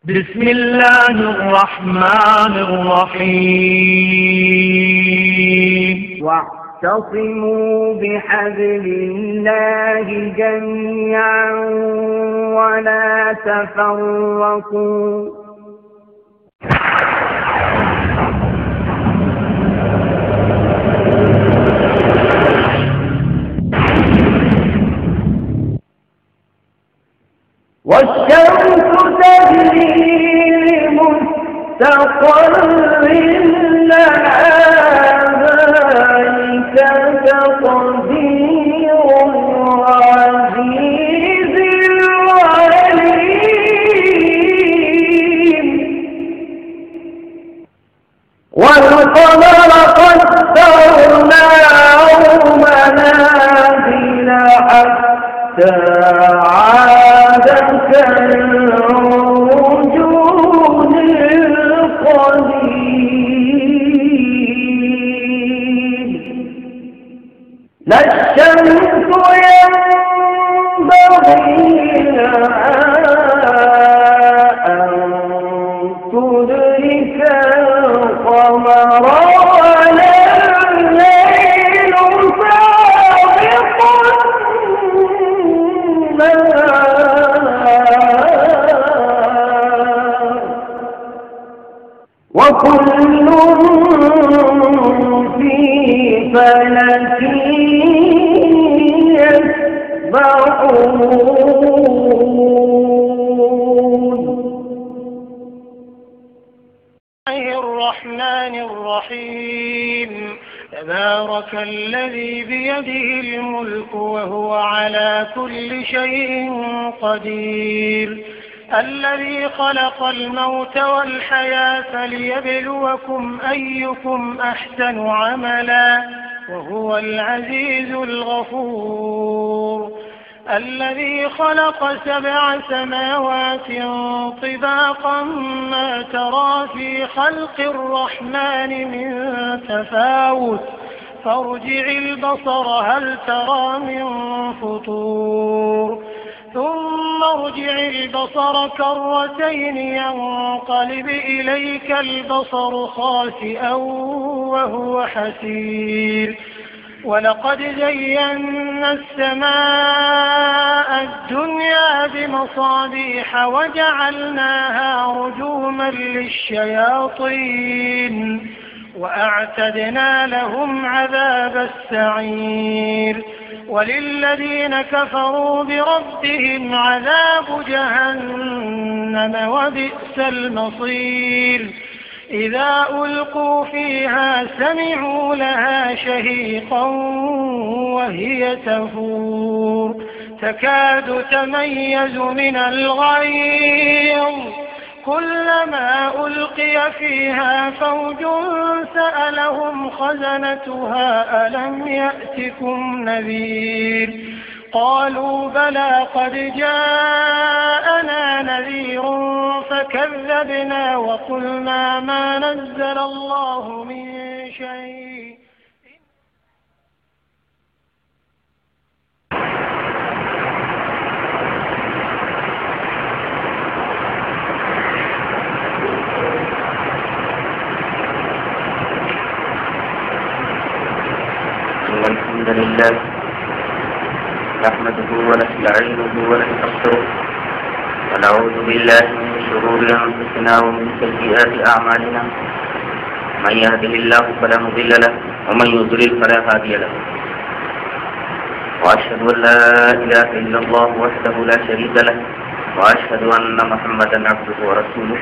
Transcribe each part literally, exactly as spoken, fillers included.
بسم الله الرحمن الرحيم واعتصموا بحبل الله جميعا ولا تفرقوا والشمس تجري لمستقر لها ذلك تقدير العزيز العليم والقمر قدرناه منازل حتى عاد كالعرجون القديم لا الشمس ينبغي لها أن تدرك القمر ولا الليل سابق وكل في فلك يسبحون. الله الرحمن الرحيم تبارك الذي بيده الملك وهو على كل شيء قدير الذي خلق الموت والحياة ليبلوكم أيكم أحسن عملا وهو العزيز الغفور الذي خلق سبع سماوات طباقا ما ترى في خلق الرحمن من تفاوت فارجع البصر هل ترى من فطور ثم ارجع البصر كرتين ينقلب إليك البصر خاسئا وهو حسير ولقد زينا السماء الدنيا بمصابيح وجعلناها رجوما للشياطين وأعتدنا لهم عذاب السعير وللذين كفروا بربهم عذاب جهنم وبئس المصير إذا ألقوا فيها سمعوا لها شهيقا وهي تفور تكاد تميز من الغيظ كلما ألقي فيها فوج سألهم خزنتها ألم يأتكم نذير قالوا بلى قد جاءنا نذير فكذبنا وقلنا ما نزل الله من شيء. الحمد لله نحمده ونستعينه ونستغفره ونعوذ بالله من شرور أنفسنا ومن سيئات أعمالنا من يهده الله فلا مضل له ومن يضلل فلا هادي له وأشهد أن لا إله إلا الله وحده لا شريك له وأشهد أن محمدا عبده ورسوله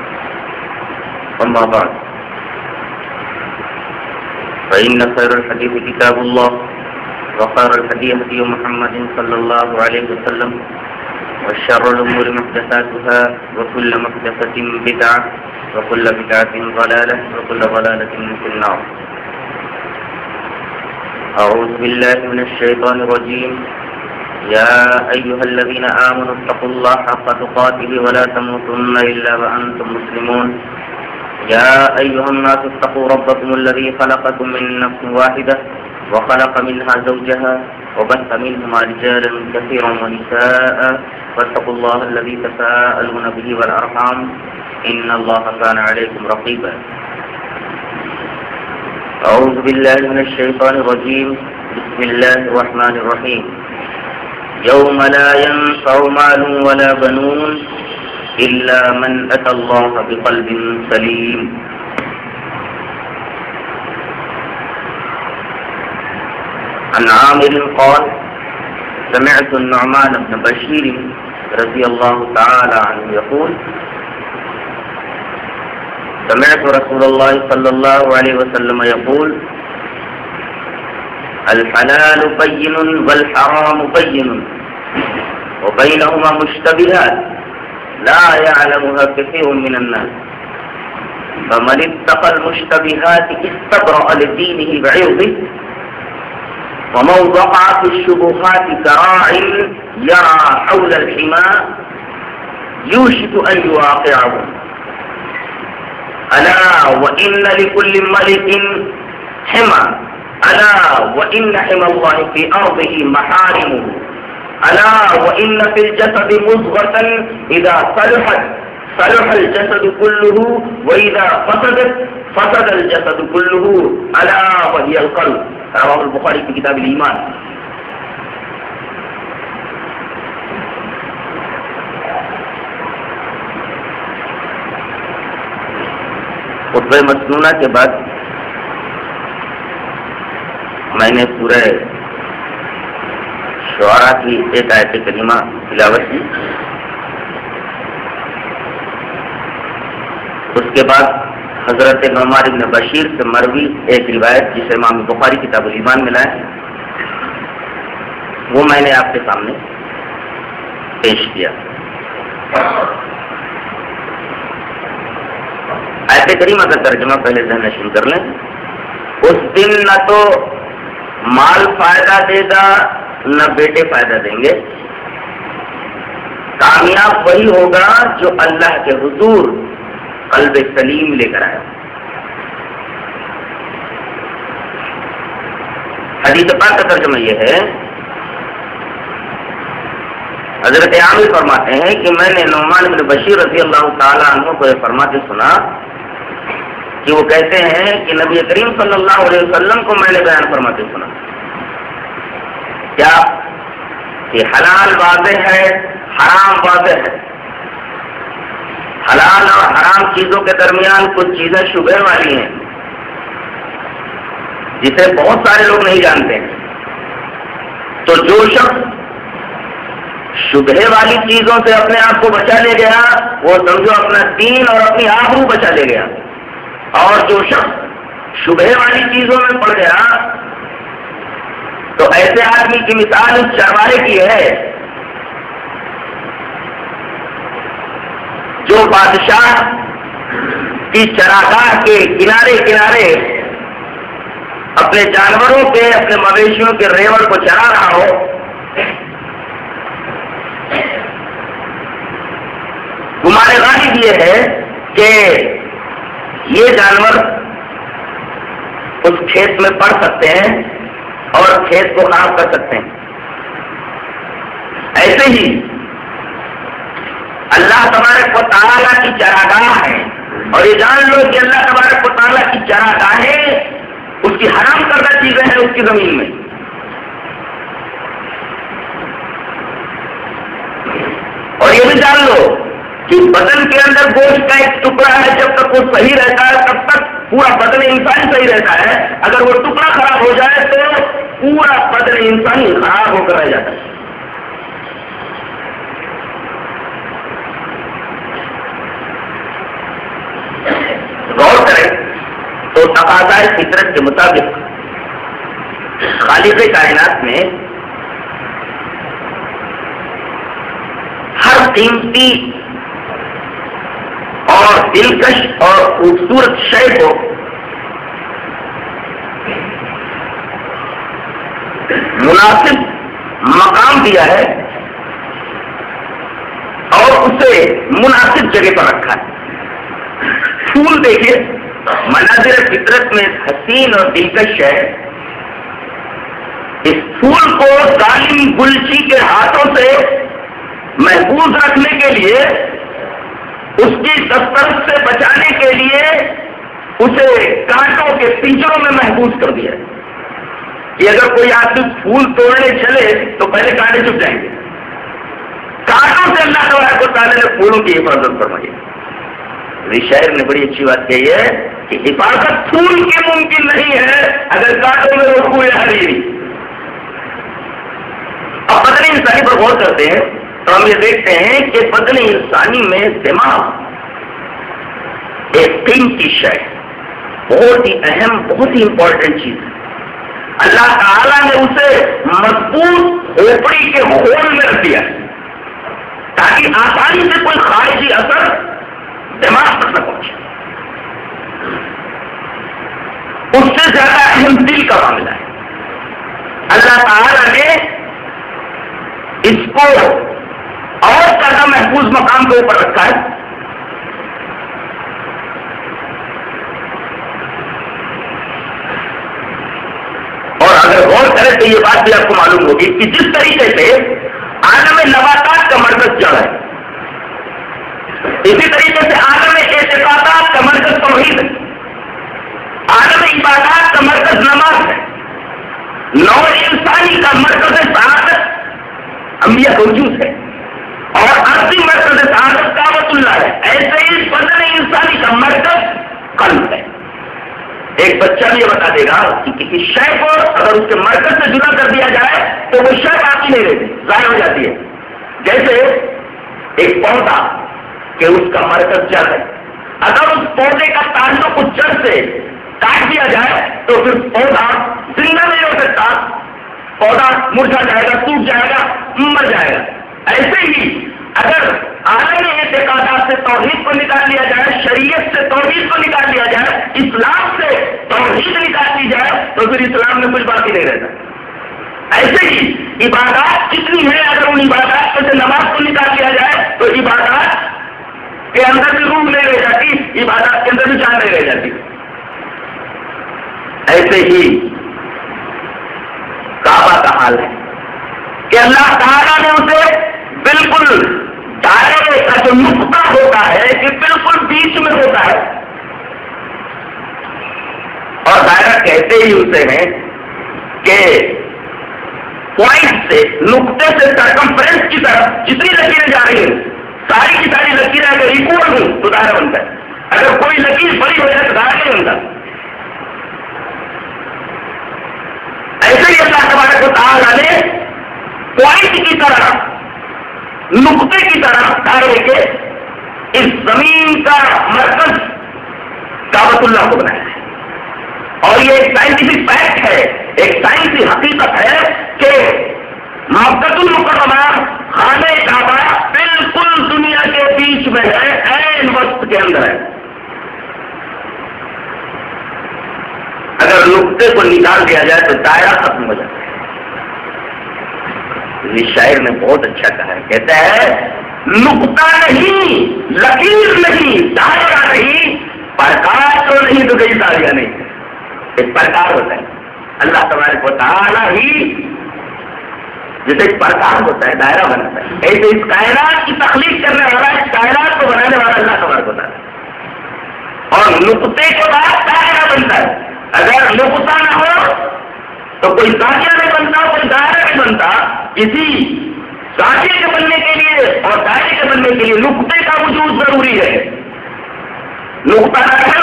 أما بعد فإن خير الحديث كتاب الله وخير الهدي هدي محمد صلى الله عليه وسلم وشر الأمور محدثاتها وكل محدثة بدعة وكل بدعة ضلالة وكل ضلالة في النار. أعوذ بالله من الشيطان الرجيم. يا أيها الذين آمنوا اتقوا الله حق تقاته ولا تموتن إلا وأنتم مسلمون. يا أيها الناس اتقوا ربكم الذي خلقكم من نفس واحدة وخلق منها زوجها وبث منهما رجالا كثيرا ونساء واتقوا الله الذي تساءلون به والأرحام إن الله كان عليكم رقيبا. أعوذ بالله من الشيطان الرجيم. بسم الله الرحمن الرحيم. يوم لا ينفع مال ولا بنون إلا من أتى الله بقلب سليم. عن عامر قال سمعت النعمان بن بشير رضي الله تعالى عنه يقول سمعت رسول الله صلى الله عليه وسلم يقول الحلال بين والحرام بين وبينهما مشتبهات لا يعلمها كثير من الناس فمن اتقى المشتبهات استبرأ لدينه وعرضه ومن وقع في الشبهات كراع يرى حول الحمى يوشك أن يواقعه ألا وإن لكل ملك حمى ألا وإن حمى الله في أرضه محارمه ألا وإن في الجسد مضغة إذا صلحت صلح الجسد كله وإذا فسدت فسد الجسد كله ألا وهي القلب. رواه البخاري في كتاب الإيمان. خطبہ مسنونہ کے بعد میں نے سورہ شعراء کی ایک آیت کریمہ تلاوت کی. اس کے بعد حضرت نعمان بن بشیر سے مروی ایک روایت جسے امام بخاری کتاب الایمان میں لائے وہ میں نے آپ کے سامنے پیش کیا. آیت کریمہ کا ترجمہ پہلے ذہن نشین کر لیں. اس دن نہ تو مال فائدہ دے گا نہ بیٹے فائدہ دیں گے. کامیاب وہی ہوگا جو اللہ کے حضور قلب سلیم لے کر آیا. حدیث پاک کا ترجمہ یہ ہے حضرت عامر فرماتے ہیں کہ میں نے نعمان بن بشیر رضی اللہ تعالی عنہ کو یہ فرماتے سنا کہ وہ کہتے ہیں کہ نبی کریم صلی اللہ علیہ وسلم کو میں نے بیان فرماتے سنا کیا کہ حلال واضح ہے حرام واضح ہے. حلال اور حرام چیزوں کے درمیان کچھ چیزیں شبہ والی ہیں جسے بہت سارے لوگ نہیں جانتے ہیں. تو جو شخص شبہ والی چیزوں سے اپنے آپ کو بچا لے گیا وہ سمجھو اپنا دین اور اپنی آبرو بچا لے گیا. اور جو شخص شبہ والی چیزوں میں پڑ گیا تو ایسے آدمی کی مثال اس چرواہے کی ہے جو بادشاہ کی چراگاہ کے کنارے کنارے اپنے جانوروں کے اپنے مویشیوں کے ریوڑ کو چرا رہا ہو. گمان غالب یہ ہے کہ یہ جانور اس کھیت میں پڑ سکتے ہیں اور کھیت کو خراب کر سکتے ہیں. ایسے ہی اللہ تبارک و تعالیٰ کی چراگاہ ہے اور یہ جان لو کہ اللہ تبارک و تعالیٰ کی چراگاہیں اس کی حرام کردہ چیزیں ہیں اس کی زمین میں. اور یہ بھی جان لو کہ بدن کے اندر گوشت کا ایک ٹکڑا ہے جب تک وہ صحیح رہتا ہے تب تک پورا بدن انسانی صحیح رہتا ہے. اگر وہ ٹکڑا خراب ہو جائے تو پورا بدن انسانی خراب ہو کر رہ جاتا ہے. غور کریں تو تقاضۂ فطرت کے مطابق خالق کائنات میں ہر قیمتی اور دلکش اور خوبصورت شے کو مناسب مقام دیا ہے اور اسے مناسب جگہ پر رکھا ہے. پھول دیکھیے مناظر فطرت میں حسین اور دلکش ہے. اس پھول کو ظالم گلچی کے ہاتھوں سے محفوظ رکھنے کے لیے، اس کی دسترس سے بچانے کے لیے اسے کانٹوں کے پنجروں میں محفوظ کر دیا کہ اگر کوئی آدمی پھول توڑنے چلے تو پہلے کانٹے چھپ جائیں گے۔ کانٹوں سے اللہ تبارک و تعالیٰ نے پھولوں کی حفاظت فرمائی۔ شاعر نے بڑی اچھی بات کہی ہے کہ حفاظت پھول کی ممکن نہیں ہے اگر کانٹوں میں وہ پھول حریری۔ اب بدن انسانی پر غور کرتے ہیں تو ہم یہ دیکھتے ہیں کہ بدن انسانی میں دماغ ایک قیمتی شے، بہت ہی اہم، بہت ہی امپورٹنٹ چیز ہے۔ اللہ تعالیٰ نے اسے مضبوط کھوپڑی کے خول میں رکھ دیا تاکہ آسانی سے کوئی خارجی اثر دماغ تک نہ پہنچے۔ اس سے زیادہ اہم دل کا معاملہ ہے۔ اللہ تعالیٰ نے اس کو اور زیادہ محفوظ مقام کے اوپر رکھا ہے۔ اور اگر غور کریں تو یہ بات بھی آپ کو معلوم ہوگی کہ جس طریقے سے عالم نباتات کا مرکز جڑ ہے، اسی طریقے سے عالم اعتقادات کا مرکز توحید ہے، عالم عبادات کا مرکز نماز ہے، نوع انسانی کا مرکز سعادت انبیاء کا وجود ہے، اور ارضی مرکز سعادت کعبۃ اللہ ہے۔ ایسے ہی بدن انسانی کا مرکز قلب ہے۔ ایک بچہ بھی یہ بتا دے گا کہ کسی شے کو اگر اس کے مرکز سے جدا کر دیا جائے تو وہ شے باقی نہیں رہتی، ضائع ہو جاتی ہے۔ جیسے ایک پودا کہ اس کا مرکز جڑ ہے، اگر اس پودے کا تعلق اس جڑ سے کاٹ دیا جائے تو پھر پودا زندہ نہیں ہو سکتا، پودا مرجھا جائے گا، ٹوٹ جائے گا، مر جائے گا۔ ایسے ہی اگر عالم اعتقادات سے توحید کو نکال لیا جائے، شریعت سے توحید کو نکال لیا جائے، اسلام سے توحید نکال لی جائے تو پھر اسلام میں کچھ باقی نہیں رہتا۔ ایسے ہی عبادات جتنی ہے اگر ان عبادات میں سے نماز کو نکال لیا جائے تو عبادات کے اندر بھی روح نہیں رہ جاتی، عبادات کے اندر بھی جان نہیں رہ جاتی۔ ایسے ہی کعبہ کا حال ہے کہ اللہ تعالیٰ نے اسے بالکل دائرے کا جو نقطہ ہوتا ہے کہ بالکل بیچ میں ہوتا ہے، اور دائرہ کہتے ہی اسے ہیں کہ پوائنٹ سے، نقطے سے سرکمفرنس کی طرف جتنی لکیریں جا رہی ہیں ساری کی ساری لکیریں اگر ایکول ہوں تو دائرہ بنتا ہے، اگر کوئی لکیر بڑی ہو جائے تو دائرہ نہیں بنتا۔ ایسے ہی اللہ تبارک و تعالیٰ نے پوائنٹ کی طرح، نقطے کی طرح دائرے کے اس زمین کا مرکز کعبۃ اللہ کو بنایا ہے۔ اور یہ ایک سائنٹیفک فیکٹ ہے، ایک سائنسی حقیقت ہے کہ مکۃ المکرمہ خانہ کعبہ بالکل دنیا کے بیچ میں ہے، عین وسط کے اندر ہے۔ اگر نقطے کو نکال دیا جائے تو دائرہ ختم ہو جاتا ہے۔ یہ شاعر نے بہت اچھا کہا ہے، کہتا ہے نقطہ نہیں، لکیر نہیں، دائرہ نہیں، پرکار تو نہیں تو کئی داریاں نہیں، ایک پرکار ہوتا ہے۔ اللہ تبارک و تعالیٰ ہی جیسے ایک پرکار ہوتا ہے، دائرہ بناتا ہے، ایسے اس کائنات کی تخلیق کرنے والا، اس کائنات کو بنانے والا اللہ تبارک و تعالیٰ، اور نقطے کے بعد دائرہ بنتا ہے۔ اگر نقطہ نہ ہو تو کوئی زاویہ نہیں بنتا، کوئی دائرہ نہیں بنتا۔ کسی زاویے کے بننے کے لیے اور دائرے کے بننے کے لیے نقطے کا وجود ضروری ہے۔ نقطہ نہ ہے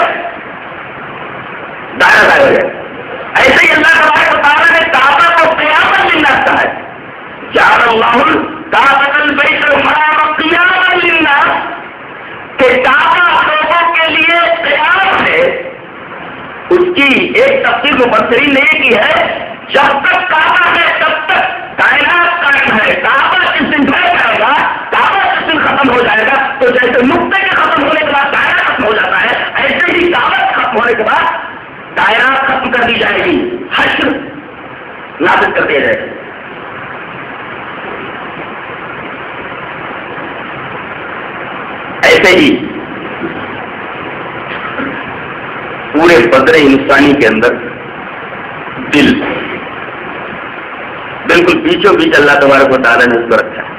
دائرہ دائرہ ہے۔ ایسے ہی اللہ تبارک و تعالیٰ نے کعبہ کو قیامت للناس کہا ہے، جعل اللہ کعبۃ البیت الحرام قیاما للناس، کہ کعبہ لوگوں کے لیے قیام ہے۔ اس کی ایک تفسیر مفسرین نے یہ کی ہے، جب تک کعبہ ہے تب تک کائنات قائم ہے، کعبہ جس دن ڈھل جائے گا، کعبہ جس دن ختم ہو جائے گا، تو جیسے نقطے کے ختم ہونے کے بعد دائرہ ختم ہو جاتا ہے، ایسے ہی کعبہ ختم ہونے کے بعد دائرہ ختم کر دی جائے گی، حشر نافذ کر دیا جائے گا۔ ایسے ہی پورے بدن انسانی کے اندر دل، بالکل پیچھوں پیچھے اللہ تبارک و تعالیٰ نے اس کو رکھا ہے.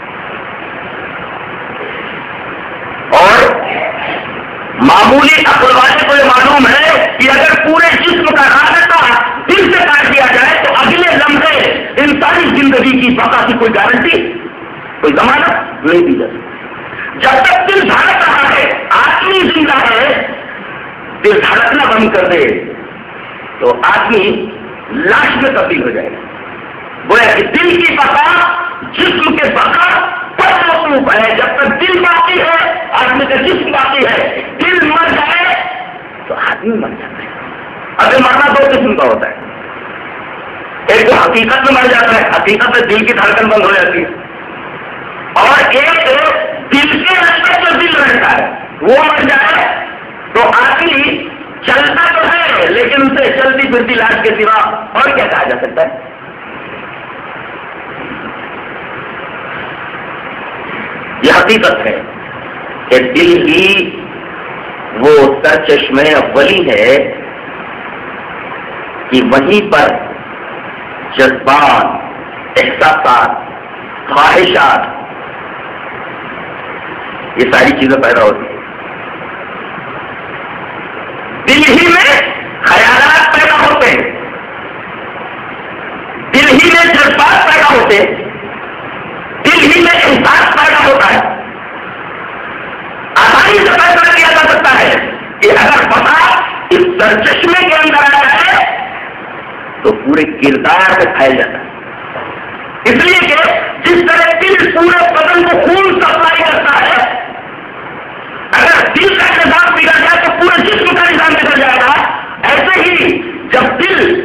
اور معمولی عقل والے کو یہ معلوم ہے کہ اگر پورے جسم کا رابطہ دل سے کاٹ دیا جائے تو اگلے لمحے انسانی زندگی کی بقا کی کوئی گارنٹی، کوئی ضمانت نہیں دی جاتی. جب تک دل دھڑک رہا ہے، آدمی زندہ ہے، دل دھڑکنا بند کر دے تو آدمی لاش میں تبدیل ہو جائے گا. گویا کہ دل کی بقا جسم کے بقا پر موقوف ہے. جب تک دل باقی ہے آدمی کا جسم باقی ہے. دل مر جائے تو آدمی مر جاتا ہے. ابھی مرنا دو قسم کا ہوتا ہے. ایک تو حقیقت میں مر جاتا ہے، حقیقت میں دل کی دھڑکن بند ہو جاتی ہے. اور ایک دل کے اندر جو دل رہتا ہے وہ مر جائے تو آدمی چلتا تو ہے لیکن اسے چلتی پھرتی لاش کے سوا اور کیا کہا جا سکتا ہے. یہ حقیقت ہے کہ دل ہی وہ سرچشمہ اولی ہے کہ وہیں پر جذبات، احساسات، خواہشات، یہ ساری چیزیں پیدا ہوتی ہیں. دل ہی میں خیالات پیدا ہوتے ہیں، دل ہی میں جذبات پیدا ہوتے ہیں، دل ہی میں احساس پیدا ہوتا ہے. آسانی سے فیصلہ کیا جا سکتا ہے کہ اگر پتا اس سرچشمے کے اندر آ جائے تو پورے کردار میں پھیل جاتا ہے. اس لیے کہ جس طرح دل پورے بدن کو خون سپلائی کرتا ہے، اگر دل کا نظام بگڑ جائے تو پورے جسم کا نظام بگڑ جائے گا. ایسے ہی جب دل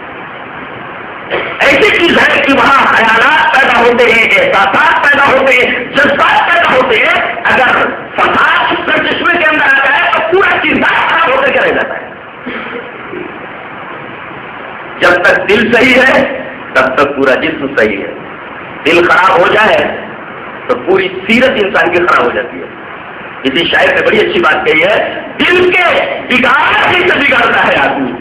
ایسی چیز ہے کہ وہاں خیالات پیدا ہوتے ہیں، احساسات پیدا ہوتے ہیں، جذبات پیدا ہوتے ہیں، اگر فساد اس سرچشمے کے اندر آ جائے تو پورا کردار خراب ہوتے چلا جاتا ہے. جب تک دل صحیح ہے تب تک پورا جسم صحیح ہے. دل خراب ہو جائے تو پوری سیرت انسان کی خراب ہو جاتی ہے. کسی شاعر نے بڑی اچھی بات کہی ہے، دل کے بگاڑ ہی سے بگڑتا ہے آدمی،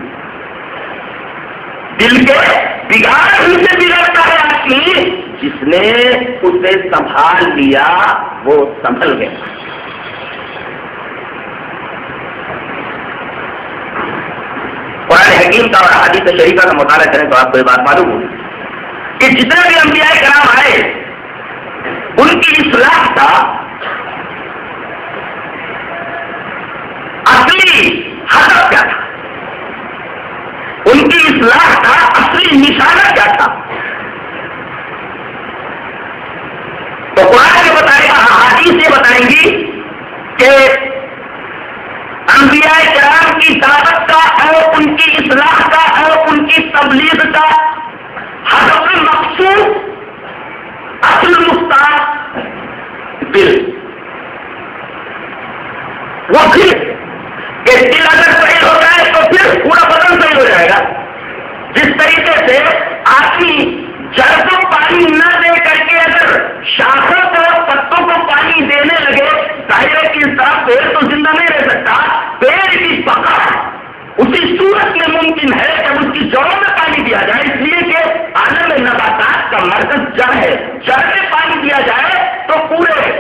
دل کے بگاڑ ہی سے بگڑتا ہے آدمی. جس نے اسے سنبھال لیا وہ سنبھل گیا. قرآن حکیم کا اور حدیث شریفہ کا مطالعہ کریں تو آپ کو یہ بات معلوم ہوگی کہ جتنے بھی انبیاء کرام آئے ان کی اصلاح کا اصلی ہدف کیا تھا، ان کی اصلاح کا اصلی نشانہ کیا تھا. تو قرآن یہ بتائے گا، احادیث یہ بتائیں گی کہ انبیاء کرام کی دعوت کا اور ان کی اصلاح کا اور ان کی تبلیغ کا ہدف مقصود اصل مستحق دل. وہ پھر کہ دل اگر صحیح ہو جائے تو پھر پورا بدن صحیح ہو جائے گا. جس طریقے سے آدمی جڑ کو پانی نہ دے کر کے اگر شاخوں کو پتوں کو پانی دینے لگے، ظاہر ہے کہ اس طرح پیڑ تو زندہ نہیں رہ سکتا. پیڑ کی بقا اسی صورت میں ممکن ہے جب اس کی جڑوں میں پانی دیا جائے. اس لیے کہ عالم نباتات کا مرکز جڑ ہے، جڑ میں پانی دیا جائے تو پورے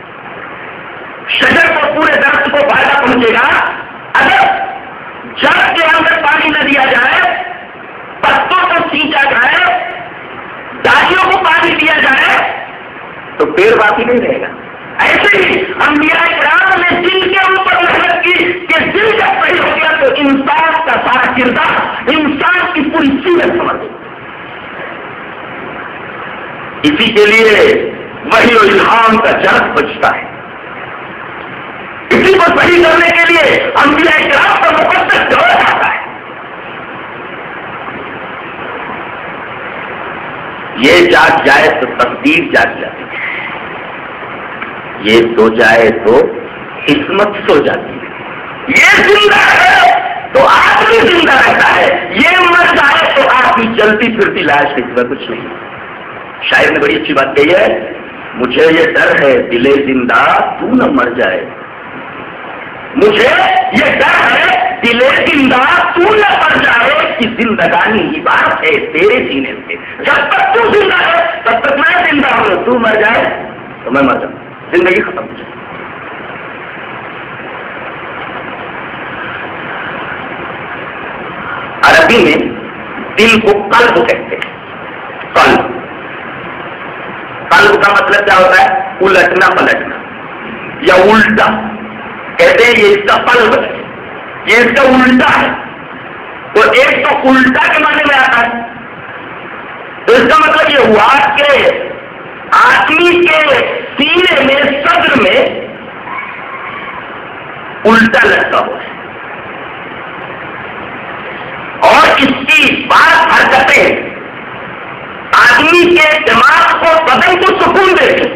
شجر کو، پورے درخت کو فائدہ پہنچے گا. اگر جڑ کے اندر پانی نہ دیا جائے، پتوں کو سینچا جائے، ڈالیوں کو پانی دیا جائے تو پیڑ باقی نہیں رہے گا. ایسے ہی انبیاء کرام نے دل کے اوپر محنت کی کہ دل جب صحیح ہو گیا تو انسان کا سارا کردار، انسان کی پوری سیرت سمجھ گئی. اسی کے لیے وحی و الہام کا جرس بچتا ہے. اسی کو صحیح کرنے کے لیے انبیاء کرام کا مقدس دور آتا ہے. یہ جاگ جائے تو تقدیر جاگ جاتی ہے، یہ سو جائے تو قسمت سو جاتی ہے. یہ زندہ ہے تو آدمی زندہ رہتا ہے، یہ مر جائے تو آدمی چلتی پھرتی لاش کے سوا کچھ نہیں. شاعر نے بڑی اچھی بات کہی ہے، مجھے یہ ڈر ہے دل زندہ تو نہ مر جائے، مجھے یہ ڈر ہے دل زندہ تو نہ پڑ جائے کہ زندگانی عبارت ہے تیرے سینے سے. جب تک تو زندہ ہے تب تک میں زندہ ہوں. تو مر جائے تو میں مر جاؤں, زندگی ختم ہو جائے. عربی میں دل کو قلب کہتے ہیں. قلب قلب کا مطلب کیا ہوتا ہے؟ الٹنا پلٹنا یا الٹا. کہتے ہیں یہ اس کا قلب ہے, یہ اس کا الٹا ہے. تو ایک تو الٹا کے معنی میں آتا ہے, تو اس کا مطلب یہ ہوا کہ آدمی کے سینے میں, صدر میں الٹا لٹکا ہوا ہے اور اس کی بات حرکتیں آدمی کے دماغ کو, بدن کو سکون دیتی,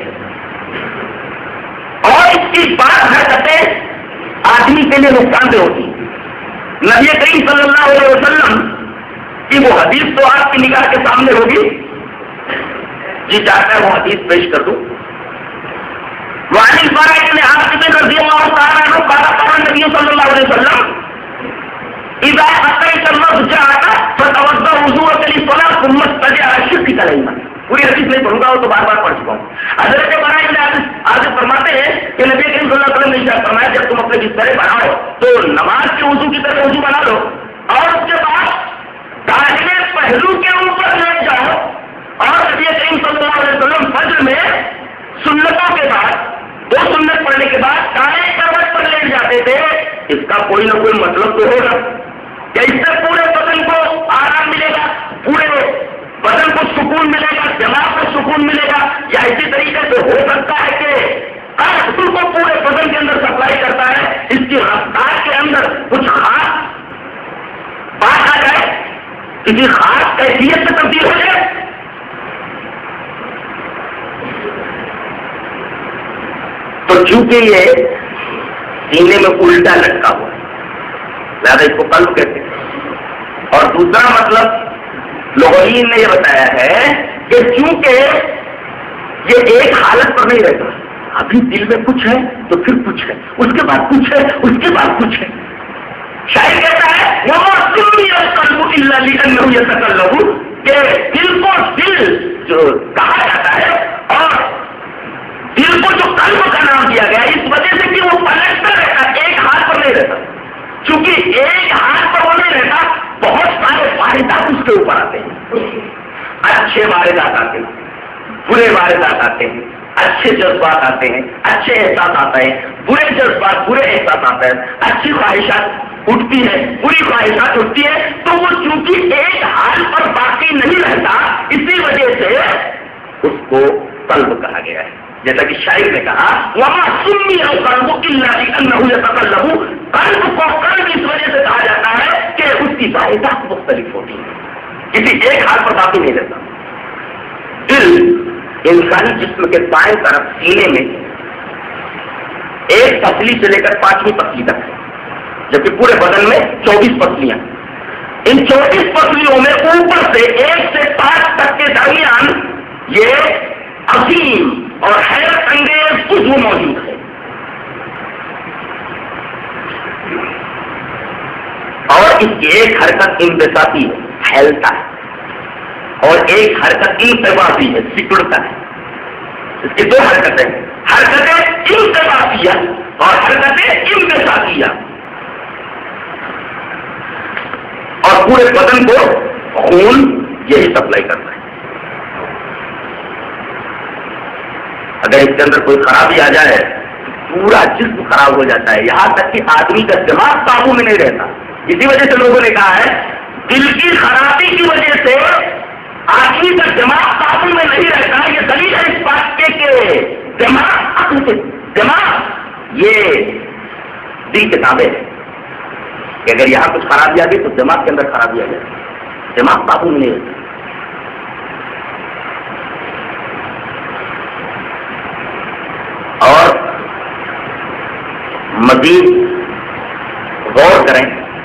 اور اس کی بات حرکتیں آدمی کے لیے نقصان دہ ہوتی. نبی کریم صلی اللہ علیہ وسلم کی وہ حدیث تو آپ کی نگاہ کے سامنے ہوگی, جی چاہتا ہے وہ حدیث پیش کر دوں. وعن البراء بن عازب رضی اللہ تعالیٰ عنہ قال قال النبی صلی اللہ علیہ وسلم اذا اتيت المضجع فتوضا وضوءك للصلاه ثم استجع شقك الايمن. پوری حدیث نہیں پڑھوں گا, وہ تو بار بار پڑھ چکا ہوں. حضرت براء بن عازب فرماتے ہیں کہ نبی کریم صلی اللہ علیہ وسلم نے ارشاد فرمایا جب تم اپنے بستر بناؤ تو نماز کے وضو کی طرح وضو بنا لو اور اس کے بعد داہنے پہلو کے اوپر لیٹ جاؤ. اور نبی کریم صلی اللہ علیہ وسلم فجر میں سنتوں کے بعد دو سنت پڑھنے کے بعد دائیں کروٹ پر لیٹ جاتے تھے. اس کا کوئی نہ کوئی مطلب تو ہوگا کہ اس سے پورے بدن کو آرام ملے گا, پورے بدن کو سکون ملے گا, دماغ کو سکون ملے گا. یا اسی طریقے سے ہو سکتا ہے کہ قلب کو پورے بدن کے اندر سپلائی کرتا ہے, اس کی رفتار کے اندر کچھ خاص بات آ جائے, کسی خاص کیفیت سے تبدیل ہو جائے. تو چونکہ یہ سینے میں الٹا لٹکا ہوا ہے لہٰذا اس کو قلب کہتے ہیں. اور دوسرا مطلب لغویین نے یہ بتایا ہے کہ چونکہ یہ ایک حالت پر نہیں رہتا, ابھی دل میں کچھ ہے تو پھر کچھ ہے, اس کے بعد کچھ ہے, اس کے بعد کچھ ہے. شاعر کہتا ہے وَمَا سُمِّيَ الْقَلْبُ إِلَّا لِأَنَّهُ يَتَقَلَّبُ, کہ دل کو دل جو کہا جاتا ہے اور دل کو جو قلب کا نام دیا گیا اس وجہ سے کہ وہ پلٹتا رہتا, ایک ہاتھ پر نہیں رہتا. چونکہ ایک ہاتھ پر وہ نہیں رہتا, بہت سارے واردات اس کے اوپر آتے ہیں. اچھے واردات آتے ہیں, برے واردات آتے ہیں, اچھے جذبات آتے ہیں, اچھے احساس آتے ہیں, برے جذبات برے احساس آتے ہیں, اچھی خواہشات اٹھتی ہے, بری خواہشات اٹھتی ہے. تو وہ چونکہ ایک حال پر باقی نہیں رہتا, اسی وجہ سے اس کو قلب کہا گیا ہے. جیسا کہ شاعر نے کہا وَمَا سُمِّيَ الْقَلْبُ إِلَّا لِأَنَّهُ يَتَقَلَّبُ, قلب کو قلب اس وجہ سے کہا جاتا ہے کہ اس کی واردات مختلف ہوتی ہیں, کسی ایک حال پر باقی نہیں رہتا. دل انسانی جسم کے بائیں طرف سینے میں ایک پسلی سے لے کر پانچویں پسلی تک ہے, جبکہ پورے بدن میں چوبیس پسلیاں. ان چوبیس پسلیوں میں اوپر سے ایک سے پانچ تک کے درمیان یہ عظیم اور حیرت انگیز عضو موجود ہے. اور اس کی ایک حرکت انبساطی ہے, پھیلتا ہے, اور ایک حرکت انتباہی ہے, سکڑتا ہے. اس کی دو حرکتیں, حرکتیں انتباہیہ اور حرکتیں انبساطیہ. اور پورے بدن کو خون یہی سپلائی کرتا ہے. اگر اس کے اندر کوئی خرابی آ جائے پورا جسم خراب ہو جاتا ہے, یہاں تک کہ آدمی کا دماغ قابو میں نہیں رہتا. اسی وجہ سے لوگوں نے کہا ہے دل کی خرابی کی وجہ سے آدمی کا دماغ قابو میں نہیں رہتا. یہ دلیل ہے اس بات کے کہ دماغ عقل سے دماغ یہ دل کے تابع ہے کہ اگر یہاں کچھ خرابی آ گئی تو دماغ کے اندر خرابی آ جائے, دماغ قابو میں نہیں رہتا. اور مزید غور کریں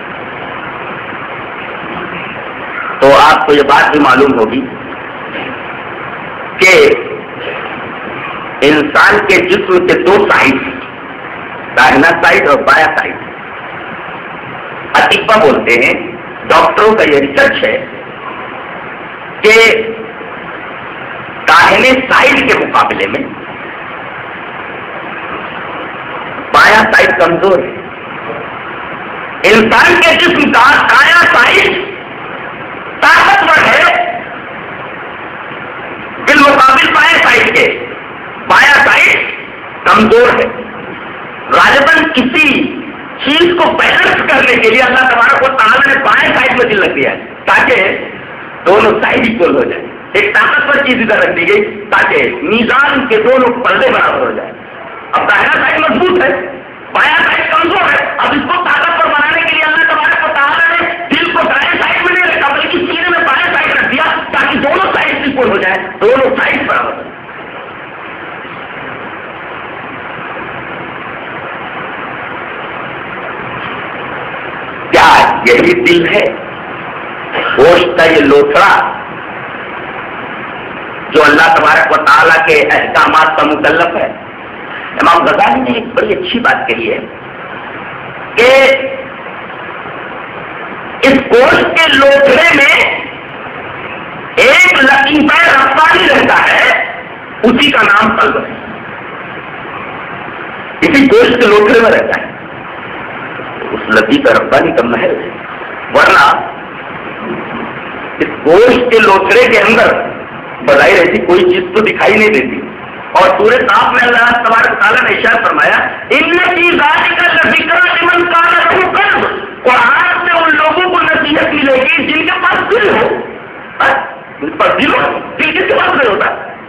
تو آپ کو یہ بات بھی معلوم ہوگی کہ انسان کے جسم کے دو سائڈ, داہنا سائڈ اور بایاں سائڈ, اطباء بولتے ہیں، ڈاکٹروں کا یہ ریسرچ ہے کہ داہنے سائڈ کے مقابلے میں بایاں سائڈ کمزور ہے. انسان کے جسم کا دایاں سائڈ طاقتور ہے بالمقابل بایاں سائڈ کے. بایاں سائڈ کمزور ہے. غالباً کسی چیز کو بیلنس کرنے کے لیے اللہ تبارک و تعالیٰ نے بائیں سائڈ میں دل رکھ دیا ہے تاکہ دونوں سائڈ اکول ہو جائے. ایک طاقتور چیز ادھر رکھ دی گئی تاکہ میزان کے دونوں پردے برابر ہو جائے. اب دائرہ سائڈ مضبوط ہے، بایاں سائڈ کمزور ہے. اب اس کو طاقتور بنانے کے لیے اللہ تبارک و تعالیٰ نے دل کو دائیں سائڈ میں نہیں رکھا بلکہ سینے میں بائیں سائڈ رکھ دیا تاکہ دونوں سائڈ اکول ہو جائے، دونوں سائڈ برابر ہو جائے. کیا یہی دل ہے؟ گوشت کا یہ لوتھڑا جو اللہ تبارک و تعالیٰ کے احکامات کا مکلف ہے. امام غزالی نے ایک بڑی اچھی بات کہی ہے کہ اس گوشت کے لوتھڑے میں ایک لطیفہ ربانی رہتا ہے، اسی کا نام قلب ہے. اسی گوشت کے لوتھڑے میں رہتا ہے، اس لطیفہ ربانی کا محل ہے. ورنہ اس گوشت کے لوتھڑے کے اندر بظاہر ایسی کوئی چیز تو دکھائی نہیں دیتی. اور سورہ صاف میں اللہ تبارک تعالیٰ نے ارشاد فرمایا ان فی ذالک لذکری لمن کان لہ قلب. قرآن سے ان لوگوں کو نصیحت ملے گی جن کے پاس دل ہو. جن پر دل ہو، دل کس کے پاس نہیں ہوتا؟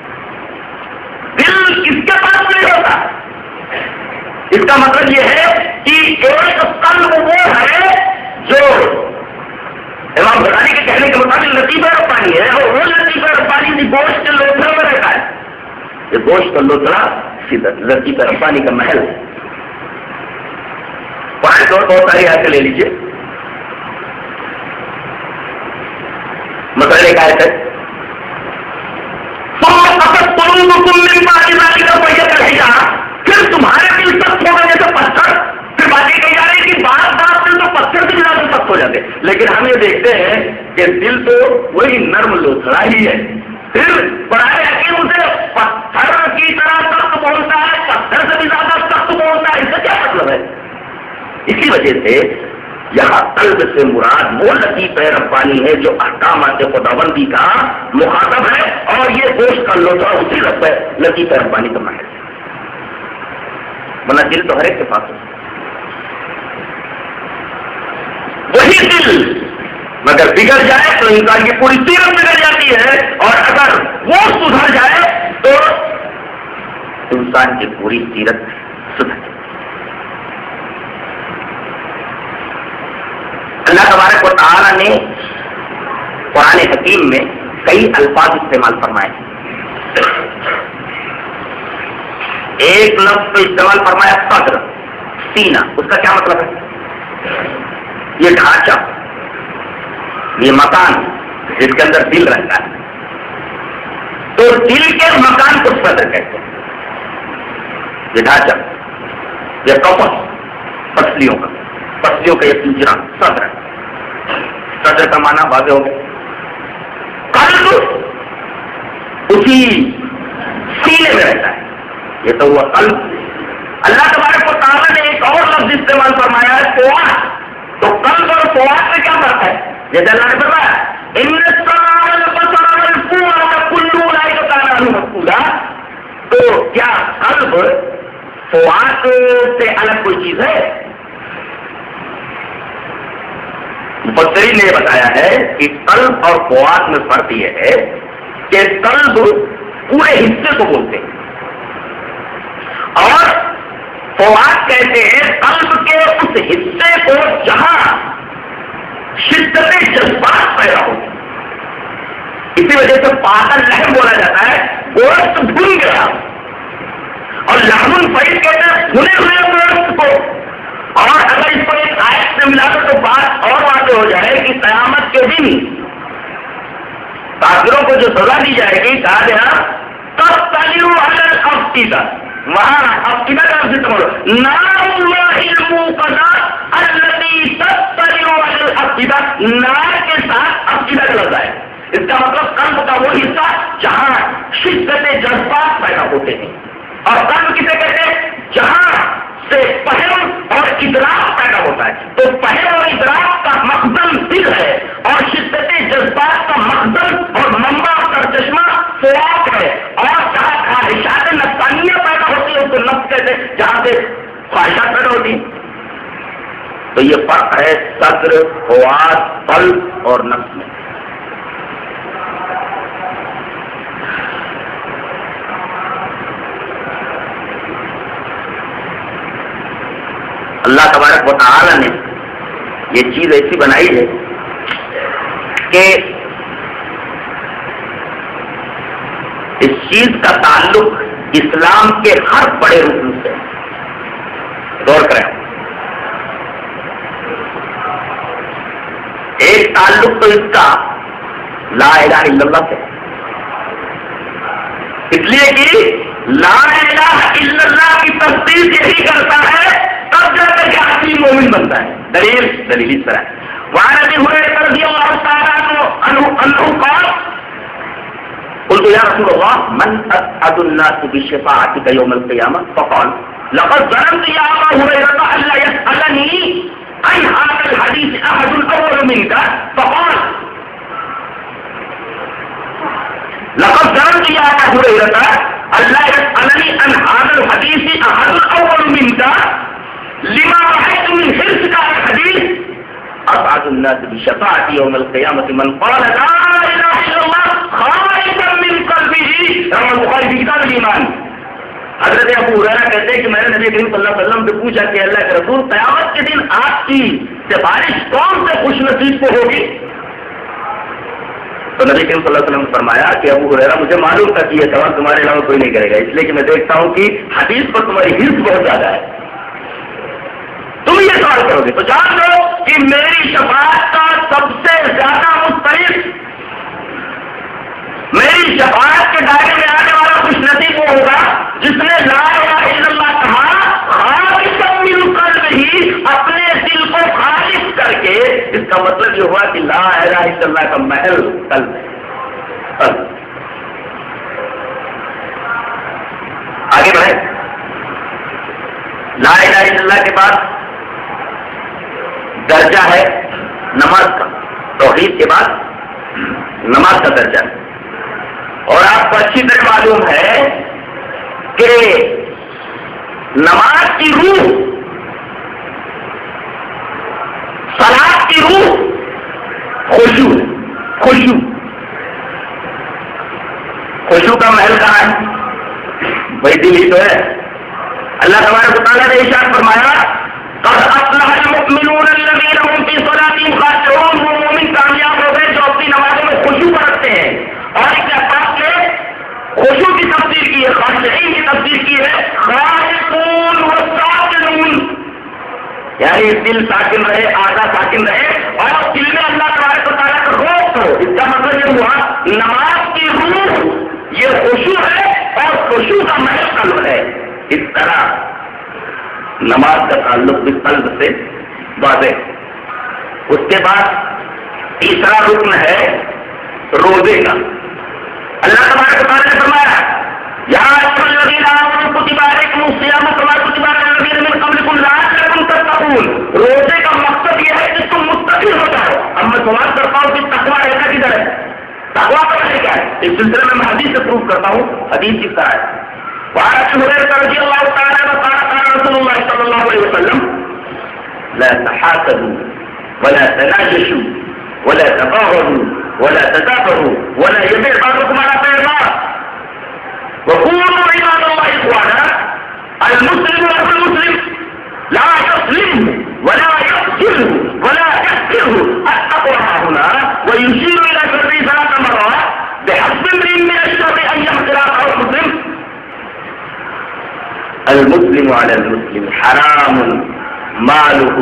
دل کس کے پاس نہیں ہوتا؟ اس کا مطلب یہ ہے کہ ایک قلب وہ ہے جو امام غزالی کے کہنے کے مطابق لطیفہ ربانی ہے، اور وہ لطیفہ ربانی بھی گوشت کے لوتھڑے میں رہتا ہے. یہ گوشت کا لوتھڑا لطیفہ ربانی کا محل ہے. پانچ اور بہت ساری آیتیں لے لیجیے. مسئلے کا آیت ہے پھر تمہارے دل سخت ہوگا جیسے پتھر. پھر باتیں کہی جا رہی ہے کہ بعض بات دل تو پتھر سے بھی زیادہ سخت ہو جاتے، لیکن ہم یہ دیکھتے ہیں کہ دل تو وہی نرم لوتھڑا ہی ہے. پھر بڑھائے یقین اسے پتھر کی طرح سخت بولتا ہے، پتھر سے بھی زیادہ سخت بولتا ہے. اس کا کیا مطلب ہے؟ اسی وجہ سے یہاں قلب سے مراد وہ لطیفہ ربانی ہے جو احکامات خداوندی کا مخاطب ہے، اور یہ گوشت کا لوتھڑا اسی لطیفہ ربانی کا محل ہے. ورنہ دل تو ہر ایک کے پاس ہے. وہی دل مگر بگڑ جائے تو انسان کی پوری سیرت بگڑ جاتی ہے، اور اگر وہ سدھر جائے تو انسان کی پوری سیرت سدھر جائے. اللہ تبارک و تعالیٰ نے قرآن حکیم میں کئی الفاظ استعمال فرمائے. ایک لفظ تو استعمال فرمایا صدر، سینہ. اس کا کیا مطلب ہے؟ یہ ڈھانچہ، یہ مکان جس کے اندر دل رہتا ہے. تو دل کے مکان کو صدر کہتے ہیں. یہ ڈھانچہ، یہ کفن پسلیوں کا پسلیوں کا یہ پنجرا صدر ہے. صدر کا معنی واضح ہو گیا. قلب اسی سینے میں رہتا ہے، یہ تو ہوا قلب. اللہ تبارک و تعالیٰ نے ایک اور لفظ استعمال فرمایا ہے فؤاد. تو قلب اور فؤاد میں کیا فرق ہے؟ جیسے اللہ نے فرمایا ان السمع والبصر والفؤاد كل اولئک كان عنہ مسئولا. تو کیا قلب فؤاد سے الگ کوئی چیز ہے؟ مفسرین نے بتایا ہے کہ قلب اور فؤاد میں فرق یہ ہے کہ قلب پورے حصے کو بولتے ہیں، اور فؤاد کہتے ہیں قلب کے اس حصے کو جہاں شدت جذبات پیدا ہوتی. اسی وجہ سے پاگل لحم بولا جاتا ہے، گوشت بھن گیا. اور لحم فریض کہتے ہیں بھنے ہوئے گوشت کو. اور اگر اس کو ایک آیت سے ملا تو بات اور واضح ہو جائے کہ قیامت کے دن کافروں کو جو سزا دی جائے گی، کہا گیا تب تلیو علی الافئدہ، وہاں افئدہ کا ذکر ہو، نار اللہ الموقدہ التی تطلع عقیدہ نار کے ساتھ عقیدہ لگتا ہے. اس کا مطلب قلب کا وہ حصہ جہاں شدت جذبات پیدا ہوتے ہیں. اور قلب کسے کہتے ہیں؟ جہاں سے فہم اور ادراک پیدا ہوتا ہے. تو فہم اور ادراک کا مخزن دل ہے اور شدت جذبات کا مخزن اور منبع اور چشمہ فراق ہے. اور جہاں خواہشات نفسانیہ پیدا ہوتی ہے اس کو نفس کہتے ہیں، جہاں سے خواہشات پیدا ہوتی ہیں. تو یہ فرق ہے صدر، فؤاد، قلب اور نفس میں. اللہ تبارک و تعالی نے یہ چیز ایسی بنائی ہے کہ اس چیز کا تعلق اسلام کے ہر بڑے رکن سے. غور کریں، ایک تعلق تو اس کا لا الہ الا اللہ سے، اس لیے کہ لا الہ الا اللہ کی تصدیق یہی کرتا ہے تب جب تک آدمی مومن بنتا ہے. دلیل دلیل اس طرح وعن ابي هريره رضي الله تعالى عنه قال قلت يا رسول الله من اسعد الناس بشفاعتك يوم القيامه فقال لقد ظننت يا ابا هريره الا يسالني عن هذا الحديث احد اول منك فقال لقد ظننت يا ابا هريره الا يسالني عن هذا الحديث احد اول منك لما رأيت من حرصك على الحديث أسعد الناس بشفاعة يوم القيامة من قال لا إله إلا الله خالصا من قلبه. رواه البخاري في كتاب الإيمان. حضرت ابو ہریرہ کہتے ہیں کہ میں نے نبی کریم صلی اللہ علیہ وسلم سے پوچھا کہ اللہ کے رسول قیامت کے دن آپ کی سفارش کون سے خوش نصیب کو ہوگی؟ تو نبی کریم صلی اللہ علیہ وسلم نے فرمایا کہ ابو ہریرہ مجھے معلوم تھا کہ یہ سوال تمہارے علاوہ کوئی نہیں کرے گا، اس لیے کہ میں دیکھتا ہوں کہ حدیث پر تمہاری حرص بہت زیادہ ہے، تم یہ سوال کرو گے. تو جان لو کہ میری شفاعت کا سب سے زیادہ مستحق، میری شفاعت کے دائرے میں آنے والا خوش نصیب وہ ہوگا جس نے لا الہ الا اللہ کہا خالصا من قلبہ، اپنے دل کو خالص کر کے. اس کا مطلب یہ ہوا کہ لا الہ الا اللہ کا محل قلب ہے. آگے بڑھیں. لا الہ الا اللہ کے بعد درجہ ہے نماز کا. توحید کے بعد نماز کا درجہ ہے. اور آپ کو اچھی طرح معلوم ہے کہ نماز کی روح، صلاۃ کی روح خشوع ہے. خشوع خشوع کا محل کہاں ہے؟ وہی دل ہی تو ہے. اللہ تبارک و تعالیٰ نے ارشاد فرمایا قد افلح المؤمنون الذين هم في صلاتهم خاشعون. وہ مومن کامیاب ہو گئے جو اپنی نمازوں میں خشوع برتتے ہیں. اور اس عباس نے خشوع کی تفسیر کی ہے، خاشعین کی تفسیر کی ہے خاشعون وساکنون، یعنی دل ساکن رہے، آدھا ساکن رہے اور دل میں اللہ تبارک و تعالیٰ کا خوف ہو. اس کا مطلب یہ ہوا نماز کی روح یہ خشوع ہے اور خشوع کا محل قلب ہے. اس طرح نماز کا تعلق بھی قلب سے واضح. اس کے بعد تیسرا رکن ہے روزے کا. اللہ تبارک و تعالیٰ نے فرمایا یا ایھا الذین آمنوا کتب علیکم الصیام کما کتب علی الذین من قبلکم لعلکم تتقون. روزے کا مقصد یہ ہے کہ تم متقی ہو جاؤ. اب میں سوال کرتا ہوں کہ تقویٰ رہتا کدھر ہے؟ تقویٰ کا معنی کیا ہے؟ اس سلسلے میں میں حدیث سے پروف کرتا ہوں. حدیث کس طرح ہے؟ وعن ابي هريره رضي الله تعالى عنه قال قال رسول الله صلى الله عليه وسلم لا تحاسدوا ولا تناجشوا ولا تباغضوا ولا تدابروا ولا يبيع بعضكم على بيع بعض وكونوا عباد الله اخوانا. المسلم اخو المسلم لا يظلمه ولا يقتله ولا يحقره. التقوى هنا ويشير الى شره ثلاث مرات بحسب امرئ من الشر ان يحقر اخاه المسلم. المسلم على المسلم حرام ماله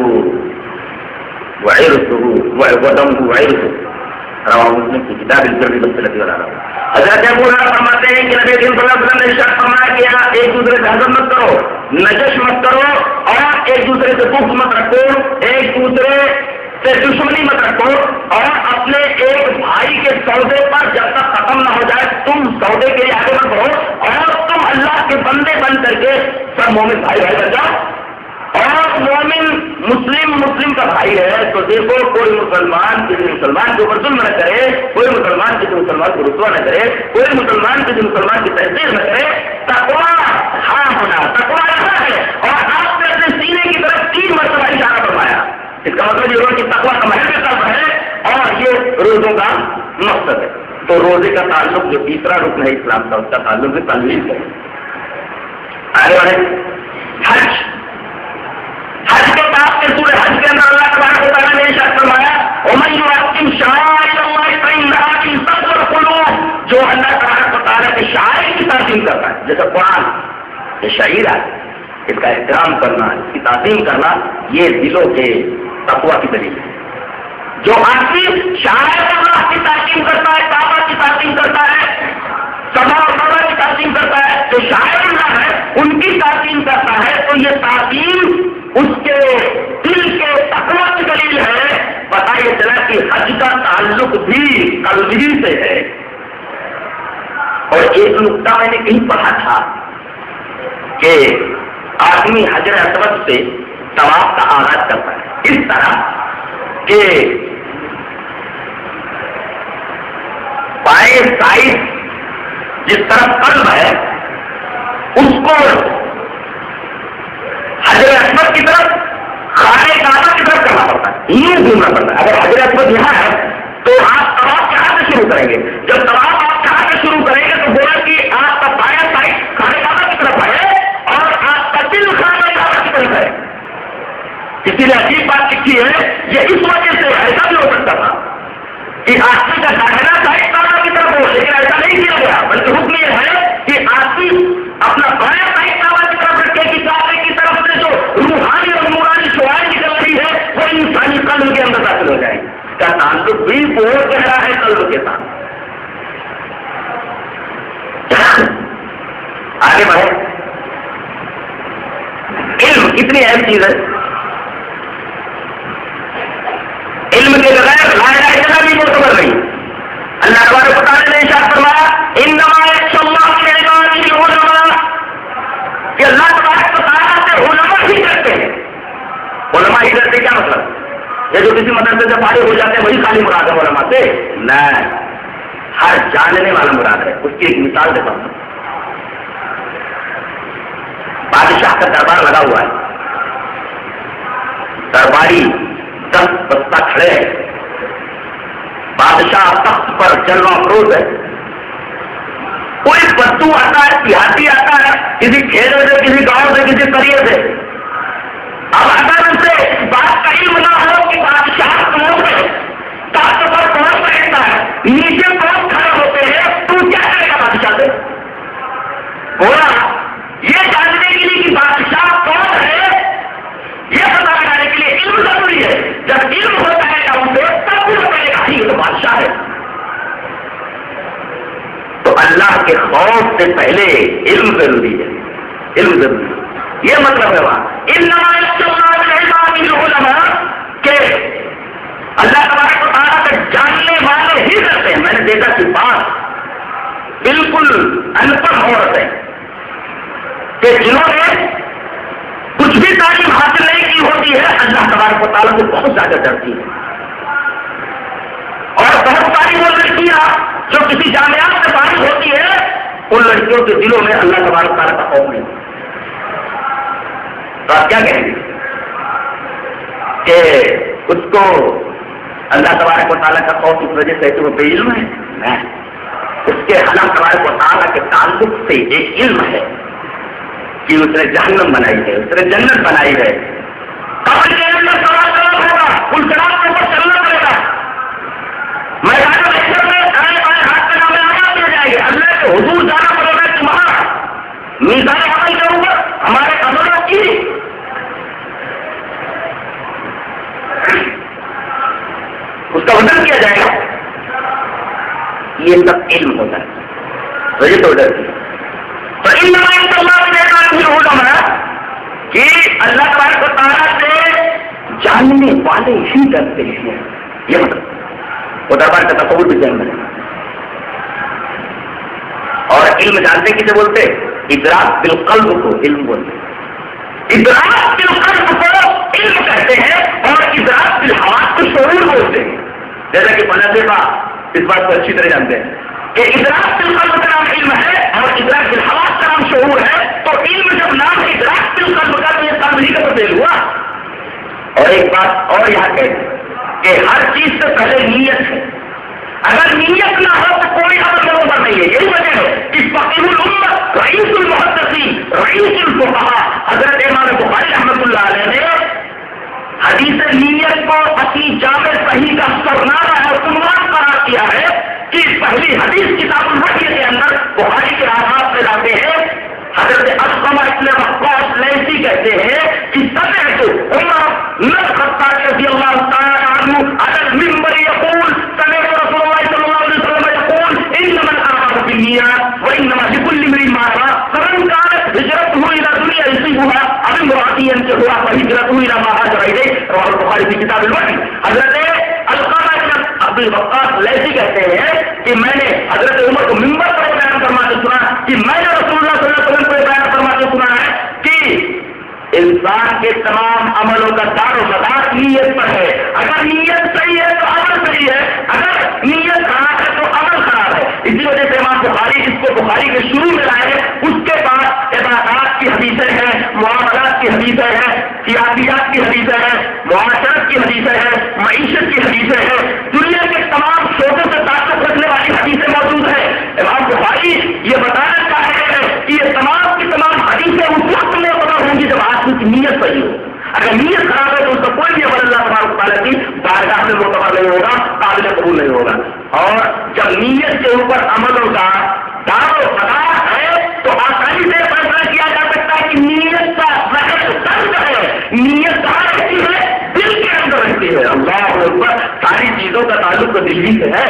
وعرضه ودمه وعرضه. رواه مسلم کی کتاب البر والصلة والعدل. حضرت ابو ہریرہ فرماتے ہیں کہ نبی کریم صلی اللہ علیہ وسلم نے ارشاد فرمایا کہ ایک دوسرے سے حسد مت کرو، نجش مت کرو اور ایک دوسرے سے بغض مت رکھو، ایک دوسرے سے دشمنی مت رکھو، اور اپنے ایک بھائی کے سودے پر جب تک ختم نہ ہو جائے تم سودے کے لیے آگے مت بڑھو، اور تم اللہ کے بندے بن کر کے سب مومن بھائی بھائی بن جاؤ۔ اور مومن مسلم مسلم کا بھائی ہے تو دیکھو کوئی مسلمان کسی مسلمان کے اوپر ظلم نہ کرے، کوئی مسلمان کسی مسلمان کو رسوا نہ کرے، کوئی مسلمان کسی مسلمان کی تحقیر نہ کرے۔ تقویٰ ہاں ہونا، تقویٰ ایسا ہے، اور آپ نے اپنے سینے کی طرف تین مرتبہ اشارہ فرمایا۔ اس کا مطلب یہ ہوا کہ تقویٰ کا محل قلب ہے اور یہ روزوں کا مقصد ہے۔ تو روزے کا تعلق جو تیسرا رکن ہے اسلام کا، اس کا تعلق ہے تنویر سے۔ آگے بڑھے حج، حج کے بعد کے سورہ حج کے اندر اللہ تبارک و تعالیٰ نے ارشاد فرمایا وَمَن يُعَظِّمْ شَعَائِرَ اللَّهِ فَإِنَّهَا مِن تَقْوَى الْقُلُوبِ، جو اللہ تبارک و تعالیٰ کے شعائر کی تعظیم کرتا ہے، جیسے قرآن یہ شعائر ہے، اس کا احترام کرنا، اس کی تعظیم کرنا، یہ دلوں کے تقویٰ کی دلیل ہے۔ جو آدمی شاعر اللہ کی تعظیم کرتا ہے، کعبہ کی تعظیم کرتا ہے، سما اور مروا کی تعظیم کرتا ہے، جو شاعر اللہ ہے ان کی تعظیم کرتا ہے، تو یہ تعظیم اس کے دل کے تقویٰ کی دلیل ہے۔ پتہ یہ چلا کہ حج کا تعلق بھی قلبی سے ہے۔ اور ایک نقطہ میں نے کہیں پڑھا تھا کہ آدمی حجر اسود سے طواف کا آغاز کرتا ہے اس طرح کہ بائیں سائڈ جس طرف قلب ہے اس کو حجر اسود کی طرف، خانہ کعبہ کی طرف کرنا پڑتا ہے، یوں گھومنا پڑتا ہے۔ اگر حجر اسود یہاں ہے تو آپ طواف کہاں سے شروع کریں گے؟ جب طواف آپ کہاں سے شروع کریں گے تو بولا کہ آپ کا بائیں سائڈ خانہ کعبہ کی طرف ہے اور آپ کا دل خانہ کعبہ کی طرف ہے۔ اسی لیے عجیب بات لکھی ہے، یہ اس وجہ سے ایسا بھی ہو سکتا تھا کہ آدمی کا داہنا سائڈ کعبہ کی طرف ہو، لیکن ایسا نہیں کیا گیا، بلکہ حکم یہ ہے کہ آدمی اپنا بائیں سائڈ کعبہ کی طرف رکھے کہ کعبے کی طرف سے جو روحانی اور نورانی شعاع نکل رہی ہے وہ انسانی قلب کے اندر داخل ہو جائے۔ اس کا تعلق بھی بہت گہرا ہے قلب کے ساتھ۔ آگے بڑھے، علم کتنی اہم چیز ہے، علم کے بغیر لا الہ الا اللہ بھی معتبر نہیں۔ اللہ تبارک و تعالیٰ نے ارشاد فرمایا انما یخشی اللہ من عبادہ العلماء، کہ اللہ تبارک و تعالیٰ سے علماء ہی کرتے ہیں۔ علماء ہی کرتے کیا مطلب؟ یہ جو کسی مدرسے سے فارغ ہو جاتے ہیں وہی خالی مراد ہے علماء سے؟ نہیں، ہر جاننے والا مراد ہے۔ اس کی ایک مثال دیتا ہوں۔ بادشاہ کا دربار لگا ہوا ہے، درباری دس بستہ کھڑے ہیں، بادشاہ تخت پر جلوہ افروز ہے، کوئی بدو آتا ہے، دیہاتی آتا ہے کسی کھیت سے، کسی گاؤں سے، کسی قریے سے۔ اب اگر ان سے اس بات کا علم نہ ہو کہ بادشاہ کون ہے، تخت پر کون بیٹھتا ہے، نیچے کون کھڑے ہوتے ہیں، تو کیا کرے گا بادشاہ سے؟ بولا یہ جاننے کے لیے کہ بادشاہ کون ہے، یہ پتا لگانے کے لیے علم ضروری ہے۔ جب علم ہو جائے گا ان سے تب وہ کہے گا یہ تو بادشاہ ہے۔ تو اللہ کے خوف سے پہلے علم ضروری ہے، علم ضروری ہے، یہ مطلب ہے وہاں انما یخشی اللہ من عبادہ العلماء، کہ اللہ تبارک و تعالیٰ سے جاننے والے ہی کرتے ہیں۔ میں نے دیکھا کہ بات بالکل ان پڑھ عورت ہے کہ جنہوں نے کچھ بھی تعلیم حاصل نہیں کی ہوتی ہے، اللہ تبارک و تعالیٰ سے بہت زیادہ ڈرتی ہے۔ اور بہت ساری وہ لڑکیاں جو کسی جامعات سے فارغ ہوتی ہے ان لڑکیوں کے دلوں میں اللہ تبارک و تعالیٰ کا خوف نہیں۔ تو آپ کیا کہیں گے کہ اس کو اللہ تبارک و تعالیٰ کا خوف اس وجہ سے کہ وہ بے علم ہے؟ نہیں، اس کے اللہ تبارک و تعالیٰ کے تعلق سے ایک علم ہے کہ اس نے جہنم بنائی ہے، اس نے جنت بنائی ہے۔ قبر کے اندر سوال کرنا ہوگا، ان سراب کے اوپر چلنا پڑے گا، میدان محشر میں دائیں بائیں ہاتھ کے نامے آزاد ہو جائیں گے، اللہ کے حضور جانا پڑے گا کہ وہاں میزان عمل کے اوپر ہمارے عملوں کی اس کا وزن کیا جائے گا۔ یہ سب علم ہوتا ہے، وجہ تو ڈر تو انما یخشی اللہ من عبادہ العلماء، کہ اللہ تبارک و تعالیٰ سے جاننے جاننے والے ہی جانتے ہیں. یہ مطلب وہ دربار کا تصور بھی ذہن میں ہے. اور علم جانتے کسے بولتے؟ ادراک بالقلب کو علم بولتے. ادراک بالقلب کو علم کہتے ہیں اور ادراک بالحواس کو شعور بولتے ہیں. جیسا کہ فلسفہ اس بات کو اچھی طرح جانتے ہیں کہ ادراک بالقلب کا نام علم ہے اور ادراک بالحواس کا نام شعور ہے. تو علم جب نام ہے ادراک بالقلب کا تو یہ کام نہیں کا تبدیل ہوا. اور ایک بات اور یہاں کہتے کہ ہر چیز سے پہلے نیت ہے. اگر نیت نہ ہو تو کوئی عمل بروبر نہیں ہے. یہی وجہ ہے کہ فقیہ الامت رئیس المحدثین رئیس الفقہاء حضرت امام بخاری رحمۃ اللہ علیہ نے حدیث نیت کو اپنی جامع صحیح کا سرنامہ اور عنوان قرار کیا ہے کہ پہلی حدیث کتاب الوحی کے اندر بخاری کے آغاز میں لاتے ہیں. حضرت علقمہ ابن وقاص لیثی کہتے ہیں کہ سمعت عمر بن الخطاب رضی اللہ تعالی عنہ علی المنبر یقول سمعت رسول اللہ صلی اللہ علیہ وسلم یقول انما الاعمال بالنیات وانما لكل امرئ ما نوى فمن كانت هجرته الى دنيا يصيبها او امرأة ينكحها فهجرته الى ما هاجر اليه رواه البخاری في کتاب الوحی. حضرت علقمہ ابن وقاص لیثی کہتے ہیں کہ میں نے حضرت عمر کو منبر پر بیان فرماتے سنا کہ میں نے رسول اللہ صلی اللہ علیہ وسلم کو بیان فرماتے سنا ہے کہ انسان کے تمام عملوں کا دار و مدار نیت پر ہے. اگر نیت صحیح ہے تو عمل صحیح ہے, اگر نیت خراب ہے تو عمل خراب ہے. اسی وجہ سے امام بخاری اس کو بخاری کے شروع میں لائے. اس کے بعد عبادات کی حدیثیں ہیں, معاملات کی حدیثیں ہیں, سیاسیات کی حدیثیں ہیں, معاشرت کی حدیثیں ہیں, معیشت کی حدیثیں ہیں, دنیا کے تمام شعبوں سے تعلق رکھنے والی حدیثیں موجود ہیں. امام بخاری یہ بتانا چاہ رہے ہیں کہ یہ تمام کی تمام حدیثیں اس وقت میں پتا ہوں گی جب آدمی کی نیت صحیح ہو. اگر نیت خراب ہے تو اس کا کوئی بھی عمل اللہ تبارک و تعالیٰ کی بارگاہ میں معتبر نہیں ہوگا, قابل قبول نہیں ہوگا. اور جب نیت کے اوپر عملوں کا دار و مدار ہے تو آسانی سے فیصلہ کیا جا سکتا ہے کہ نیت کا محض درد ہے, نیت کہاں رہتی ہے؟ دل کے اندر رہتی ہے. اللہ اکبر. ساری چیزوں کا تعلق تو دل ہی سے ہے.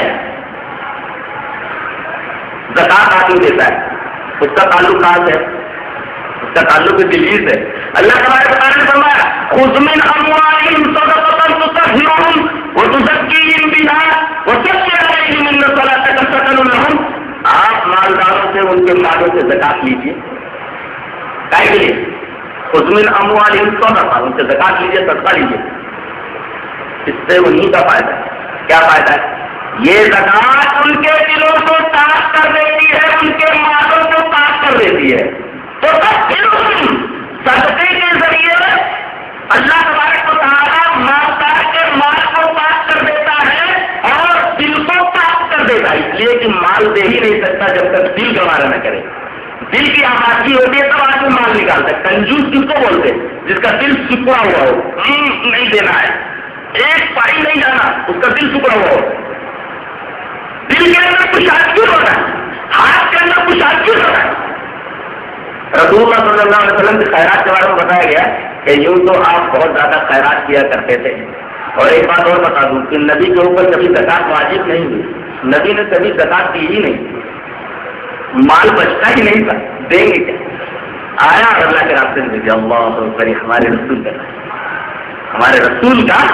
زکات آدمی دیتا ہے, اس کا تعلق کہاں سے؟ اس کا تعلق دل ہی سے. اللہ تبارک و تعالیٰ نے فرمایا خذ من اموالهم صدقة تطهرهم وتزكيهم بها وصل عليهم ان صلاتك سكن لهم. آپ مالداروں سے ان کے مالوں سے زکات لیجیے. کائے کے لیے؟ خذ من اموالهم صدقة, ان سے زکات لیجیے, صدقہ لیجیے. اس سے انہیں کا فائدہ ہے. کیا فائدہ ہے؟ یہ زکات ان کے دلوں کو صاف کر دیتی ہے, ان کے مالوں کو پاک کر دیتی ہے. تو صدقے کے ذریعے اللہ تبارک و تعالیٰ مالدار کے مال کو پاک کر دیتا ہے اور دل کو پاک کر دیتا ہے. اس لیے کہ مال دے ہی نہیں سکتا جب تک دل گوارا نہ کرے. دل کی آبادی ہوتی ہے تب آدمی مال نکالتا ہے. کنجوس کس کو بولتے ہیں؟ جس کا دل سکڑا ہوا ہو, نہیں دینا ہے, ایک پائی نہیں جانا, اس کا دل سکڑا ہوا ہو. دل کے اندر کچھ آدمی ہو رہا ہے, ہاتھ کے اندر کچھ آدمی ہو رہا ہے. رسول اللہ صلی اللہ علیہ وسلم کے خیرات کے بارے میں بتایا گیا کہ یوں تو آپ بہت زیادہ خیرات کیا کرتے تھے. اور ایک بات اور بتا دوں کہ نبی کے اوپر کبھی زکات واجب نہیں ہوئی. نبی نے کبھی زکات دی ہی نہیں, مال بچتا ہی نہیں تھا, دیں گے کیا؟ آیا اور اللہ کے راستے میں دیا. اللہ اکبر. ہمارے رسول کا ہمارے رسول کا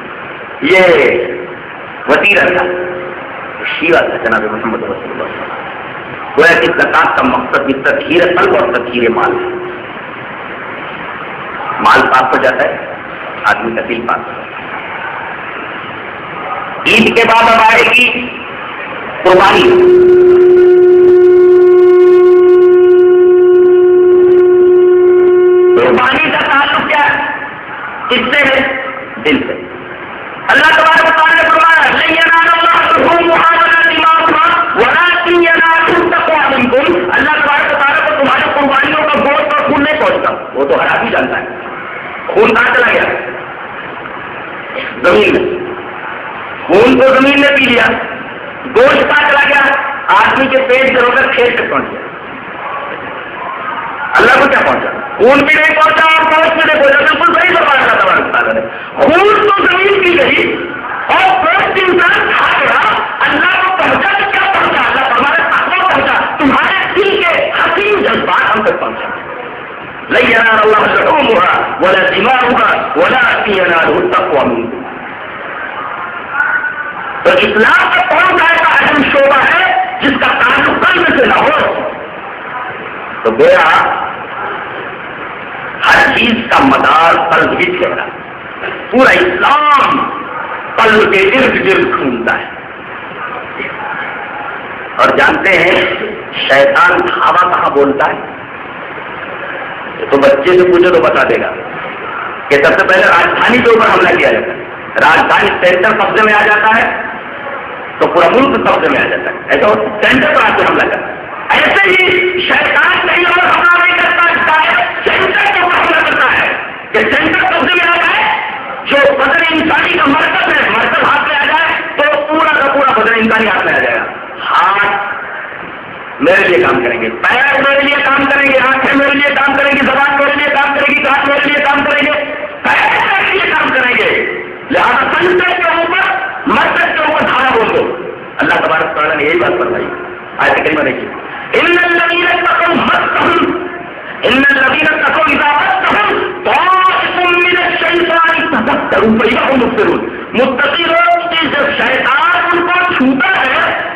یہ وطیرہ تھا, شیوا تھا جناب محمد رسول اللہ. گویا کہ زکات کا مقصد بھی تطہیر قلب اور تطہیر مال ہے. مال پاک ہو جاتا ہے, آدمی کا دل پاک ہو جاتا ہے. عید کے بعد اب آئے گی قربانی. قربانی کا تعلق کیا ہے؟ کس سے ہے؟ دل سے. اللہ تبارک و تعالیٰ نے فرمایا لن ینال اللہ لحومها ولا دماؤها ولکن ینالہ التقوی منکم. اللہ تبارک و تعالیٰ کو تمہاری قربانیوں کا گوشت اور خون نہیں پہنچتا, وہ تو ہر آدمی جانتا ہے. خون کہاں چلا گیا؟ زمین میں. خون کو زمین نے پی لیا. گوشت کہاں چلا گیا؟ آدمی کے پیٹ سے ہو کر کھیت تک پہنچ گیا. اللہ کو کیا پہنچا؟ خون بھی نہیں پہنچا اور گوشت بھی نہیں پہنچا. بالکل صحیح فرمایا اللہ تبارک و تعالیٰ نے. خون تو زمین کی گئی اور گوشت انسان کھا گیا. اللہ کو پہنچا تو کیا پہنچا؟ اللہ ہمارے تقویٰ پہنچا, تمہارے دل کے حسین جذبات ہم تک پہنچا. لن ینال اللہ لحومها ولا دماؤها ولكن يناله التقوى منكم. تو اسلام کا کون سا ایسا اہم شعبہ ہے جس کا تعلق قلب سے نہ ہو؟ تو گویا ہر چیز کا مدار قلب ہی ٹھہرا. پورا اسلام قلب کے ارد گرد گھومتا ہے. اور جانتے ہیں شیطان دھاوا کہاں بولتا ہے؟ تو بچے سے پوچھو تو بتا دے گا کہ سب سے پہلے راجدھانی کے اوپر حملہ کیا جاتا ہے. راجدھانی سینٹر قبضے میں آ جاتا ہے تو پورا ملک قبضے میں آ جاتا ہے. ایسا سینٹر پر آ کے حملہ کرتا ہے. ایسے ہی شیطان کہیں اور حملہ نہیں کرتا ہے، سینٹر کے اوپر حملہ کرتا ہے کہ سینٹر قبضے میں آ جائے. جو بدن انسانی کا مرکز ہے، مرکز ہاتھ میں آ جائے تو پورا کا پورا بدن انسانی ہاتھ میں آ جائے گا. ہاتھ میرے لیے کام کریں گے، پیر میرے لیے کام کریں گے، آنکھیں میرے لیے کام کریں گی، زبان میرے لیے کام کرے گی، کان میرے لیے کام کریں گے، پیر میرے لیے کام کریں گے. لہٰذا سینٹر کے اوپر مرکز کے اوپر دھارا بول دو. اللہ تبارک تعالیٰ نے یہی بات فرمائی. آیت کریمہ دیکھیے، ان الذین اتقوا مسهم ان الذین اتقوا اذا مسهم طائف من الشیطان تذکروا فاذا هم مبصرون. متقی لوگ کی جب شیطان ان کو چھوتا ہے،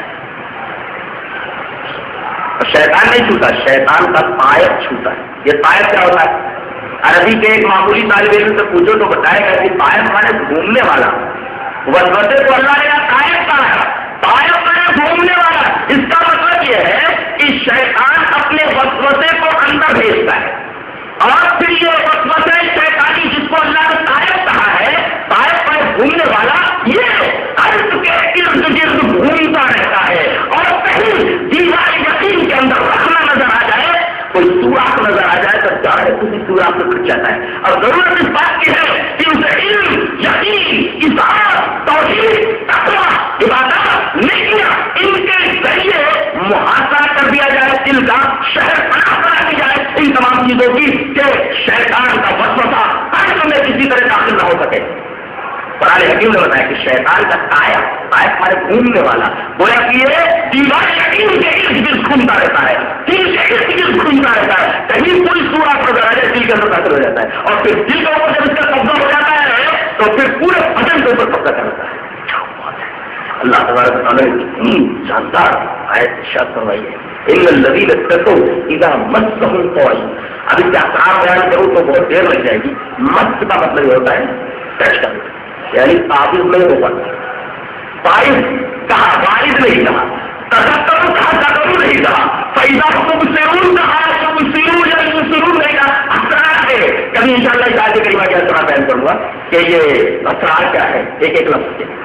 شیطان نہیں چھوتا، شیطان کا طائف چھوتا ہے. یہ طائف کیا ہوتا ہے؟ عربی کے ایک معمولی طالب علم سے پوچھو تو بتائے گا کہ طائف مانے گھومنے والا. وسوسے کو اللہ نے طائف کہا ہے، طائف مانے گھومنے والا. اس کا مطلب یہ ہے کہ شیطان اپنے وسوسے کو اندر بھیجتا ہے اور پھر یہ وسوسے شیطانی جس کو اللہ نے طائف کہا ہے، طائف مانے گھومنے والا، یہ قلب کے ارد گرد گھومتا رہتا ہے. اور کہیں دیوار یقین کے اندر رکھنا نظر آ جائے، کوئی سوراخ نظر آ جائے تو چاہے کسی سوراخ سے کھٹ جاتا ہے. اور ضرورت اس بات کی ہے کہ اسے علم، یقین، اطاعت، توحید، تقویٰ، عبادات، نیکیاں، ان کے ذریعے محاصرہ کر دیا جائے، دل کا شہر پناہ بنا دی جائے ان تمام چیزوں کی کہ شیطان کا وسوسہ قلب میں کسی طرح داخل نہ ہو سکے. قرآن حکیم نے بتایا کہ شیطان کا طائف، طائف ہمارے گھومنے والا، گویا کہ یہ دیوار یقین کے ارد گرد گھومتا رہتا ہے، دل کے ارد گرد گھومتا رہتا ہے. کہیں کوئی سوراخ نظر آ جائے دل کے اندر داخل ہو جاتا ہے اور پھر دل کے اوپر جب اس کا قبضہ ہو جاتا ہے تو پھر پورے بدن کے اوپر قبضہ کرتا ہے. اللہ تبارک تعالیٰ نے شاندار آیت ارشاد فرمائی ہے، ان الذین اتقوا اذا مسهم طائف. اب اس کے اثرات بیان کروں تو بہت دیر لگ جائے گی. مس کا مطلب یہ ہوتا ہے ٹچ کرنا، یعنی قابض نہیں ہوگا. فائز کہا، فائز نہیں کہا، تذکروا کہا، تذکروا نہیں کہا، فإذا هم مبصرون کہا، مبصرون یا مبصرون نہیں کہا. اثرات ہے. کبھی انشاءاللہ اس آیت کریمہ کے اثرات بیان کروں گا کہ یہ اثرات کیا ہے ایک ایک لفظ کے.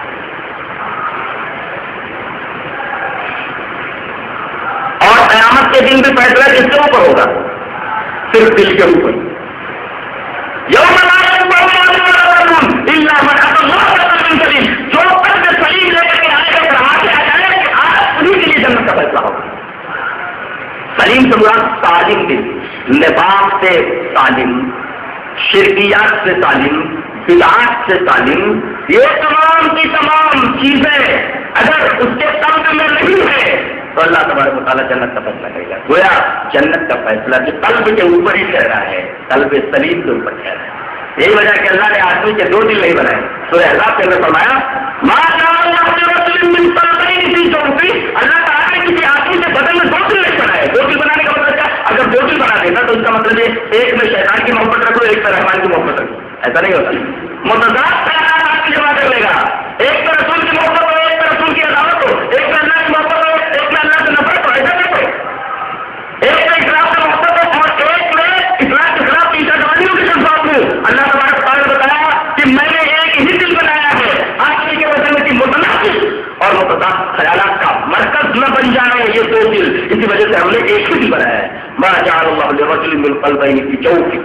اور قیامت کے دن بھی فیصلہ کس کے اوپر ہوگا؟ صرف دل کے اوپر. یوم لا ينفع مال ولا بنون الا من اتى الله بقلب سلیم. جو قلب سلیم لے کر کے آئے گا اور آگے آ جائے گا، آج انہیں کے لیے جنت کا فیصلہ ہوگا. سلیم سے مراد سالم دل، نفاق سے سالم، شرکیات سے سالم، بدعات سے سالم. یہ تمام کی تمام چیزیں اگر اس کے قلب میں نہیں ہے تو اللہ تبارک و تعالیٰ جنت کا فیصلہ کرے گا. گویا جنت کا فیصلہ جو قلب کے اوپر ہی ٹھہرا ہے، قلب سلیم کے اوپر ٹھہرا ہے. یہی وجہ کہ اللہ نے آدمی کے دو دل نہیں بنائے. سورہ احزاب کے اندر فرمایا ما جعل اللہ لرجل من قلبین فی جوفہ. اللہ تعالیٰ نے کسی آدمی سے بدن میں دو دل نہیں بنائے. دو دل بنانے کا مطلب کیا؟ اگر دو دل بنا دیتا تو اس کا مطلب یہ ایک میں شیطان کی محبت رکھو، ایک میں رحمان کی محبت رکھو. ایسا نہیں ہوتا. متضاد خیالات آپ کی جمع کر لے گا. ایک میں رسول کی محبت ہو، ایک میں رسول کی عداوت ہو، ایک میں اللہ کی محبت ہو، ایک میں اللہ سے نفرت ہو. ایسا نہیں ہو. ایک میں اسلام سے محبت ہو اور ایک میں اسلام کے خلاف تیسرا جوانیوں کے خلاف ہوں. اللہ تبارک تعالیٰ نے بتایا کہ میں نے ایک ہی دل بنایا ہے. آدمی کے وجہ میں متنازع اور متضاد خیالات کا مرکز نہ بن جائے یہ دو دل، اسی وجہ سے ہم نے ایک ہی دل بنایا ہے. ما جعل اللہ لرجل من قلبین فی جوفہ.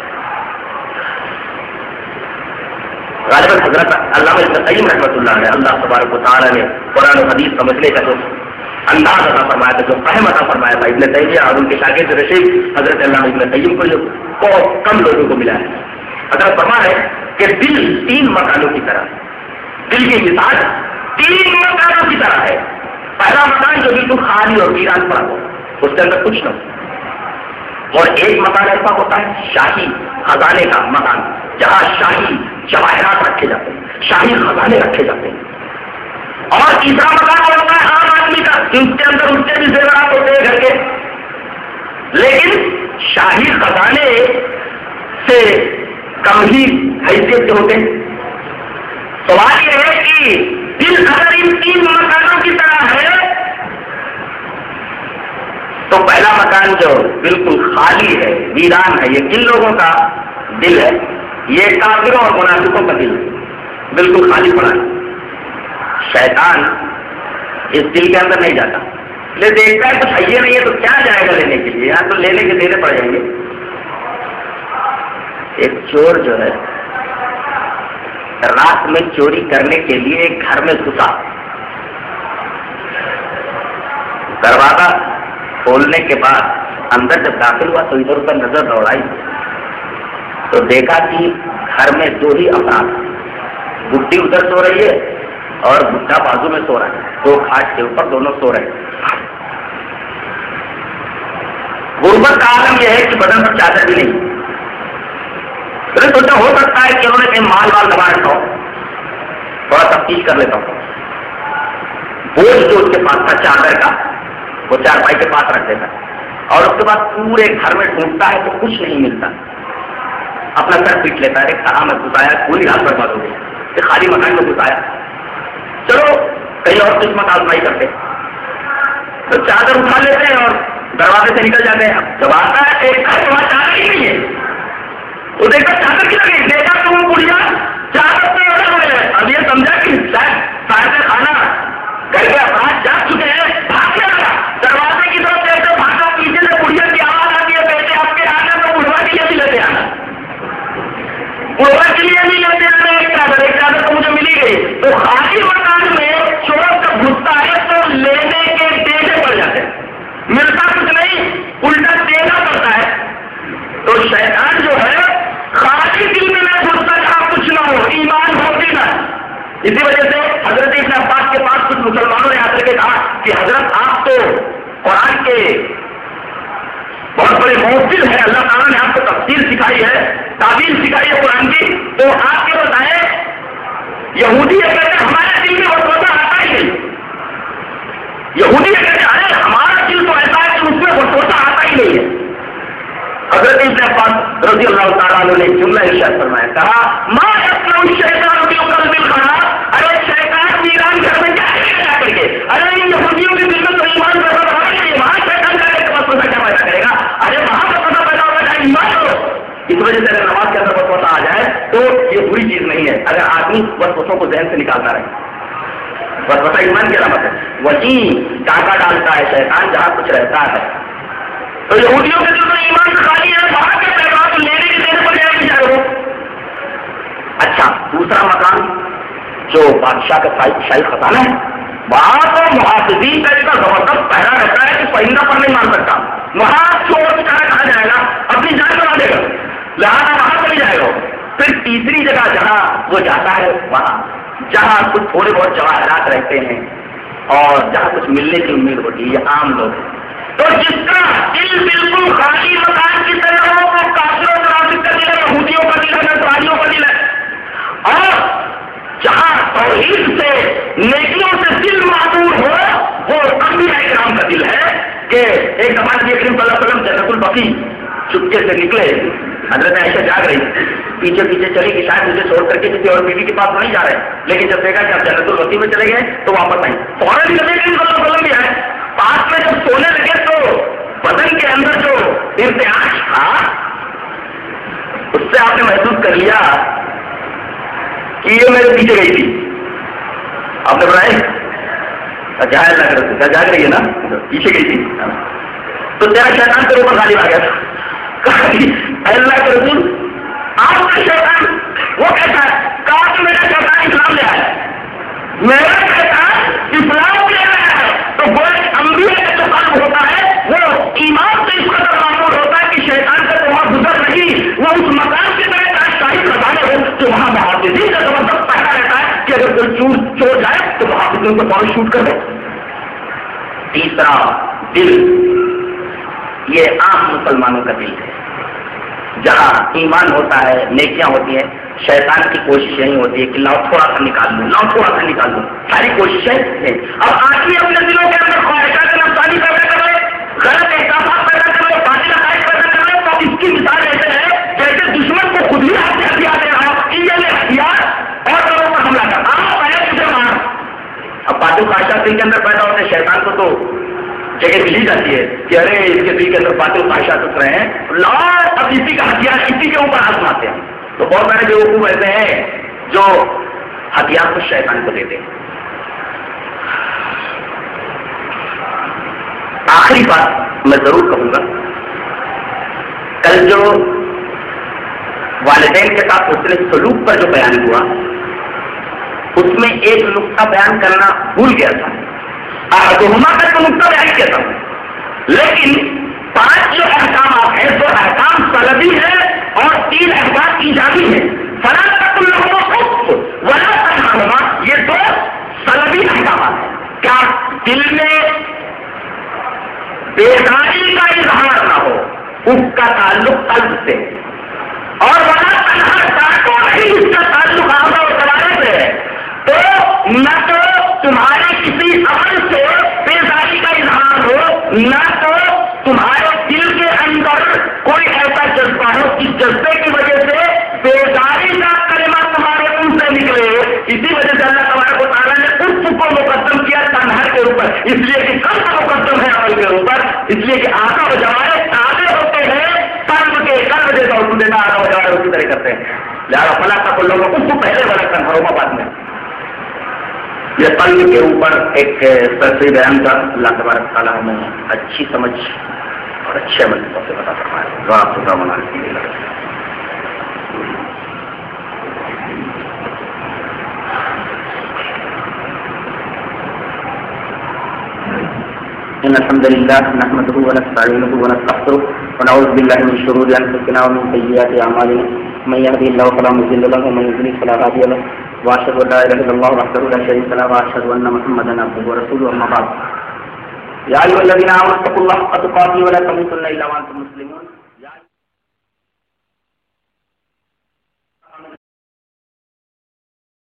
غالباً حضرت علامہ ابن قیم رحمۃ اللہ علیہ، اللہ تبارک و تعالیٰ نے قرآن و حدیث سمجھنے کا جو انداز عطا فرمایا تھا، جو فہم عطا فرمایا تھا ابن تیمیہ اور ان کے شاگرد رشید حضرت علامہ ابن قیم کو جو بہت کم لوگوں کو ملا ہے. حضرت فرما ہے کہ دل تین مکانوں کی طرح، دل کی مثال تین مکانوں کی طرح ہے. پہلا مکان جو بالکل خالی اور ویران پڑا ہو، اس کے اندر کچھ نہ ہو. اور ایک مکان ایسا ہوتا ہے شاہی خزانے کا مکان، جہاں شاہی شاہی خزانے رکھے جاتے ہیں. اور تیسرا مکان ہوتا ہے عام آدمی کا، جن کے اندر اس کے بھی زیورات ہوتے ہیں گھر کے، لیکن شاہی خزانے سے کم ہی حیثیت کے ہوتے ہیں. سوال یہ ہے کہ دل اگر ان تین مکانوں کی طرح ہے تو پہلا مکان جو بالکل خالی ہے، ویران ہے، یہ کن لوگوں کا دل ہے؟ یہ کافروں اور منافقوں کا دل ہے، بالکل خالی پڑا ہے. شیطان اس دل کے اندر نہیں جاتا، لے دیکھتا ہے کچھ ہے نہیں ہے تو کیا جائے گا لینے کے لیے، یہاں تو لینے کے دینے پڑ جائیں گے. ایک چور جو ہے رات میں چوری کرنے کے لیے ایک گھر میں گھسا، دروازہ کھولنے کے بعد اندر جب داخل ہوا تو ادھر ادھر نظر دوڑائی تو دیکھا کہ گھر میں دو ہی افراد، بڈھی ادھر سو رہی ہے اور بڈھا بازو میں سو رہا ہے، دو کھاٹ کے اوپر دونوں سو رہے ہیں. غربت کا عالم یہ ہے کہ بدن پر چادر بھی نہیں. میں نے سوچا ہو سکتا ہے کہ انہوں نے کہیں مال وال دبا رکھا ہو، تھوڑا تفتیش کر لیتا ہوں. بوجھ جو اس کے پاس تھا چادر کا وہ چار پائی کے پاس رکھ دیتا اور اس کے بعد پورے گھر میں ڈھونڈتا ہے تو کچھ نہیں ملتا. اپنا سر پیٹ لیتا ہے، کہاں میں گھسایا، پوری رات برباد ہو گئی کہ خالی مکان میں گھسایا، چلو کہیں اور قسمت آزمائی کرتے. تو چادر اٹھا لیتے ہیں اور دروازے سے نکل جاتے ہیں. اب جب آتا ہے ایک گھر وہاں چادر ہی نہیں ہے، وہ دیکھا چادر کی لگی، دیکھا تو وہ بڑھیا چادر سے اڑے ہوئے ہیں. اب یہ سمجھا کہ صاحب خانہ گھر کے افراد جا چکے ہیں، بھاگ گیا دروازے کی طرف دیکھتے بھاگا، پیچھے سے بڑھیا کی آواز آتی ہے، بیٹے آپ کے آنا تو بڑھوا کے لیے بھی لیتے آنا، بڑھوا کے لیے بھی لیتے آنا. ایک چادر ایک چادر تو مجھے ملی گئی. تو خالی مکان میں چور جب گھستا ہے تو لینے کے دینے پڑ جاتے ہیں، ملتا کچھ نہیں، الٹا دینا پڑتا ہے. تو شیطان جو ہے خالی دل میں نہ گھستا جہاں کچھ نہ ہو، ایمان ہوتی نہ. اسی وجہ سے حضرت ابن عباس کے پاس کچھ مسلمانوں نے آ کر کے کہا کہ حضرت آپ تو قرآن کے بہت بڑے محفل ہے، اللہ تعالیٰ نے آپ کو تفسیر سکھائی ہے، تعبیر سکھائی ہے قرآن کی، تو آپ کے بتائیں یہودی یہ کہتے ہیں ہمارے دل میں وسوسہ آتا ہی نہیں. یہودی یہ کہتے ہیں ارے ہمارا دل تو ایسا ہے کہ اس میں وسوسہ آتا ہی نہیں ہے. حضرت ابن عباس رضی اللہ تعالیٰ عنہ نے جملہ ارشاد فرمایا، کہا ما یصنع الشیطان فی قلب الخلاء، ارے شیطان ویران گھر میں کیا کرے جا کر کے، ارے ان یہودیوں کے دل میں تو ایمان پیدا ہو رہا ہے، وہاں شیطان جا کے وسوسہ کیا پیدا کرے گا، ارے وہاں وسوسہ پیدا ہوگا جہاں ایمان ہو. اس وجہ سے اگر نماز کے اندر وسوسہ آ جائے تو یہ بری چیز نہیں ہے اگر آدمی وسوسوں کو ذہن سے نکالتا رہے. وسوسہ ایمان کی علامت ہے. وہیں ڈاکہ ڈالتا ہے شیطان جہاں کچھ رہتا ہے. تو یہودیوں کے دل میں ایمان خالی ہے، وہاں کے پیغام لینے کے دینے پر جائے گی چاہے وہ. اچھا دوسرا مکان جو بادشاہ کا شاہی خزانہ ہے، وہاں تو محافظین کا اتنا زبردست پہرا رہتا ہے کہ پرندہ پر نہیں مار سکتا. وہاں چور بچارا کہاں جائے گا، اپنی جان بنا دے گا، لہٰذا وہاں چلی جائے گا. پھر تیسری جگہ جہاں وہ جاتا ہے وہاں جہاں کچھ تھوڑے بہت جواہرات رہتے ہیں اور جہاں کچھ ملنے کی امید ہوتی ہے، یہ عام لوگ ہیں. تو جس کا دل بالکل خالی مکان کی طرح ہو وہ کافروں منافق کا دل ہے، یہودیوں کا دل ہے، نصرانیوں کا دل ہے. اور جہاں توحید سے نیکیوں سے دل معمور ہو وہ انبیاء کرام کا دل ہے. کہ ایک زمانے میں کریم صلی اللہ علیہ وسلم جنت البقیع چپکے سے نکلے، حضرت عائشہ جاگ رہی، پیچھے پیچھے چلی کہ شاید مجھے چھوڑ کر کے کسی اور بیوی کے پاس نہیں جا رہے، لیکن جب دیکھا کہ آپ جنت البقیع میں چلے گئے تو واپس آئی. فوراً نبی کریم صلی اللہ علیہ وسلم بھی آئے. پاس میں جب سونے لگے تو بدن کے اندر جو ارتعاش تھا اس سے آپ نے محسوس کر لیا کہ یہ میرے پیچھے گئی تھی. آپ نے بتایا جائے اللہ کر سکتا جاگ رہی ہے نا، پیچھے گئی تھی تو تیرا شیطان تیرے اوپر غالب آ گیا تھا. اللہ کے رسول آپ کا شیطان وہ کہتا ہے، کہا کہ میرا شیطان اسلام لے آیا، میرا شیطان اسلام لے آیا ہے. تو وہ انبیاء کا جو قلب ہوتا ہے وہ ایمان سے اس قدر معمول ہوتا ہے کہ شیطان کا تو وہاں گزر نہیں، وہ اس مقام کی طرح شاہی خزانے ہو جو وہاں محافظین کا زبردست پہرا رہتا ہے کہ اگر کوئی چور چور جائے تو محافظین کو فوراً شوٹ کر دے. تیسرا دل، یہ عام مسلمانوں کا دل ہے، جہاں ایمان ہوتا ہے، نیکیاں ہوتی ہیں. شیطان کی کوشش یہی ہوتی ہے کہ لاؤ تھوڑا سا نکال لوں، لاؤ تھوڑا سا نکال لوں، ساری کوششیں ہیں۔ اب آدمی اپنے دلوں کے اندر خواہشات نفسانی پیدا کرے، غلط احساسات پیدا کرے، باطل عقائد پیدا کرے، تو اس کی مثال ایسے ہے جیسے دشمن کو خود ہی ہاتھ سے ہتھیار دے رہا ہو، یہ لے ہتھیار اور کروں پر حملہ کر، آؤ پہلے تجھے مار۔ اب باطل خواہشات دل کے اندر پیدا ہوتے ہیں، شیطان کو تو جگہ ملی جاتی ہے کہ ارے اس کے دل کے اندر باطل خواہشات اتر رہے ہیں، لاؤ اب اسی کا ہتھیار اسی کے اوپر آزماتے ہیں۔ تو بہت سارے بیوقوف ایسے ہیں جو ہتھیار کو شیطان کو دیتے ہیں۔ آخری بات میں ضرور کہوں گا، کل جو والدین کے ساتھ حسن سلوک پر جو بیان ہوا اس میں ایک نقطہ بیان کرنا بھول گیا تھا، احدہما کا تو نقطہ بیان کیا تھا، لیکن پانچ جو احکامات ہیں، دو احکام سلبی ہے اور تین احکام ایجابی ہے۔ فلا تقل لهما اف ولا تنهرهما، یہ دو سلبی احکامات ہیں۔ کیا دل میں بیداری کا اظہار نہ ہو، اس کا تعلق قلب سے، اور ولا تنہر ڈانٹو نہیں، اس کا تعلق آزا و جوارح سے ہے۔ تو نہ تو تمہارے کسی عمل سے بیداری کا اظہار ہو، نہ تو تمہارے دل کے اندر کوئی ایسا جذبہ ہو جس جذبے کی وجہ سے بیداری کا کلمہ تمہارے منہ سے نکلے۔ اسی وجہ سے اللہ تبارک و تعالیٰ نے اس کو مقدم کیا تنہر کے اوپر، اس لیے کہ قلب مقدم ہے عمل کے اوپر، اس لیے کہ آقا و جوارح تابع ہوتے ہیں قلب کے، قلب جیسا حکم دینا آقا و جوارح اسی طرح کرتے ہیں۔ لہٰذا فلا تقل لهما اف کو پہلے والا تنہرهما بعد میں۔ یہ قلب کے اوپر ایک سرسری بیان تھا، اللہ تبارک تعالیٰ ہمیں اچھی سمجھ اور اچھے عمل کی توفیق عطا فرمائے۔ دعا خدا مناسب ہے۔ إن الحمد لله نحمده ونستعينه ونستغفره ونعوذ بالله من شرور أنفسنا ومن سيئات أعمالنا من يهده الله فلا مضل له ومن يضلل فلا هادي له وأشهد أن لا إله إلا الله وحده لا شريك له وأشهد أن محمدا عبده ورسوله أما بعد يا أيها الذين آمنوا اتقوا الله حق تقاته ولا تموتن إلا وأنتم مسلمون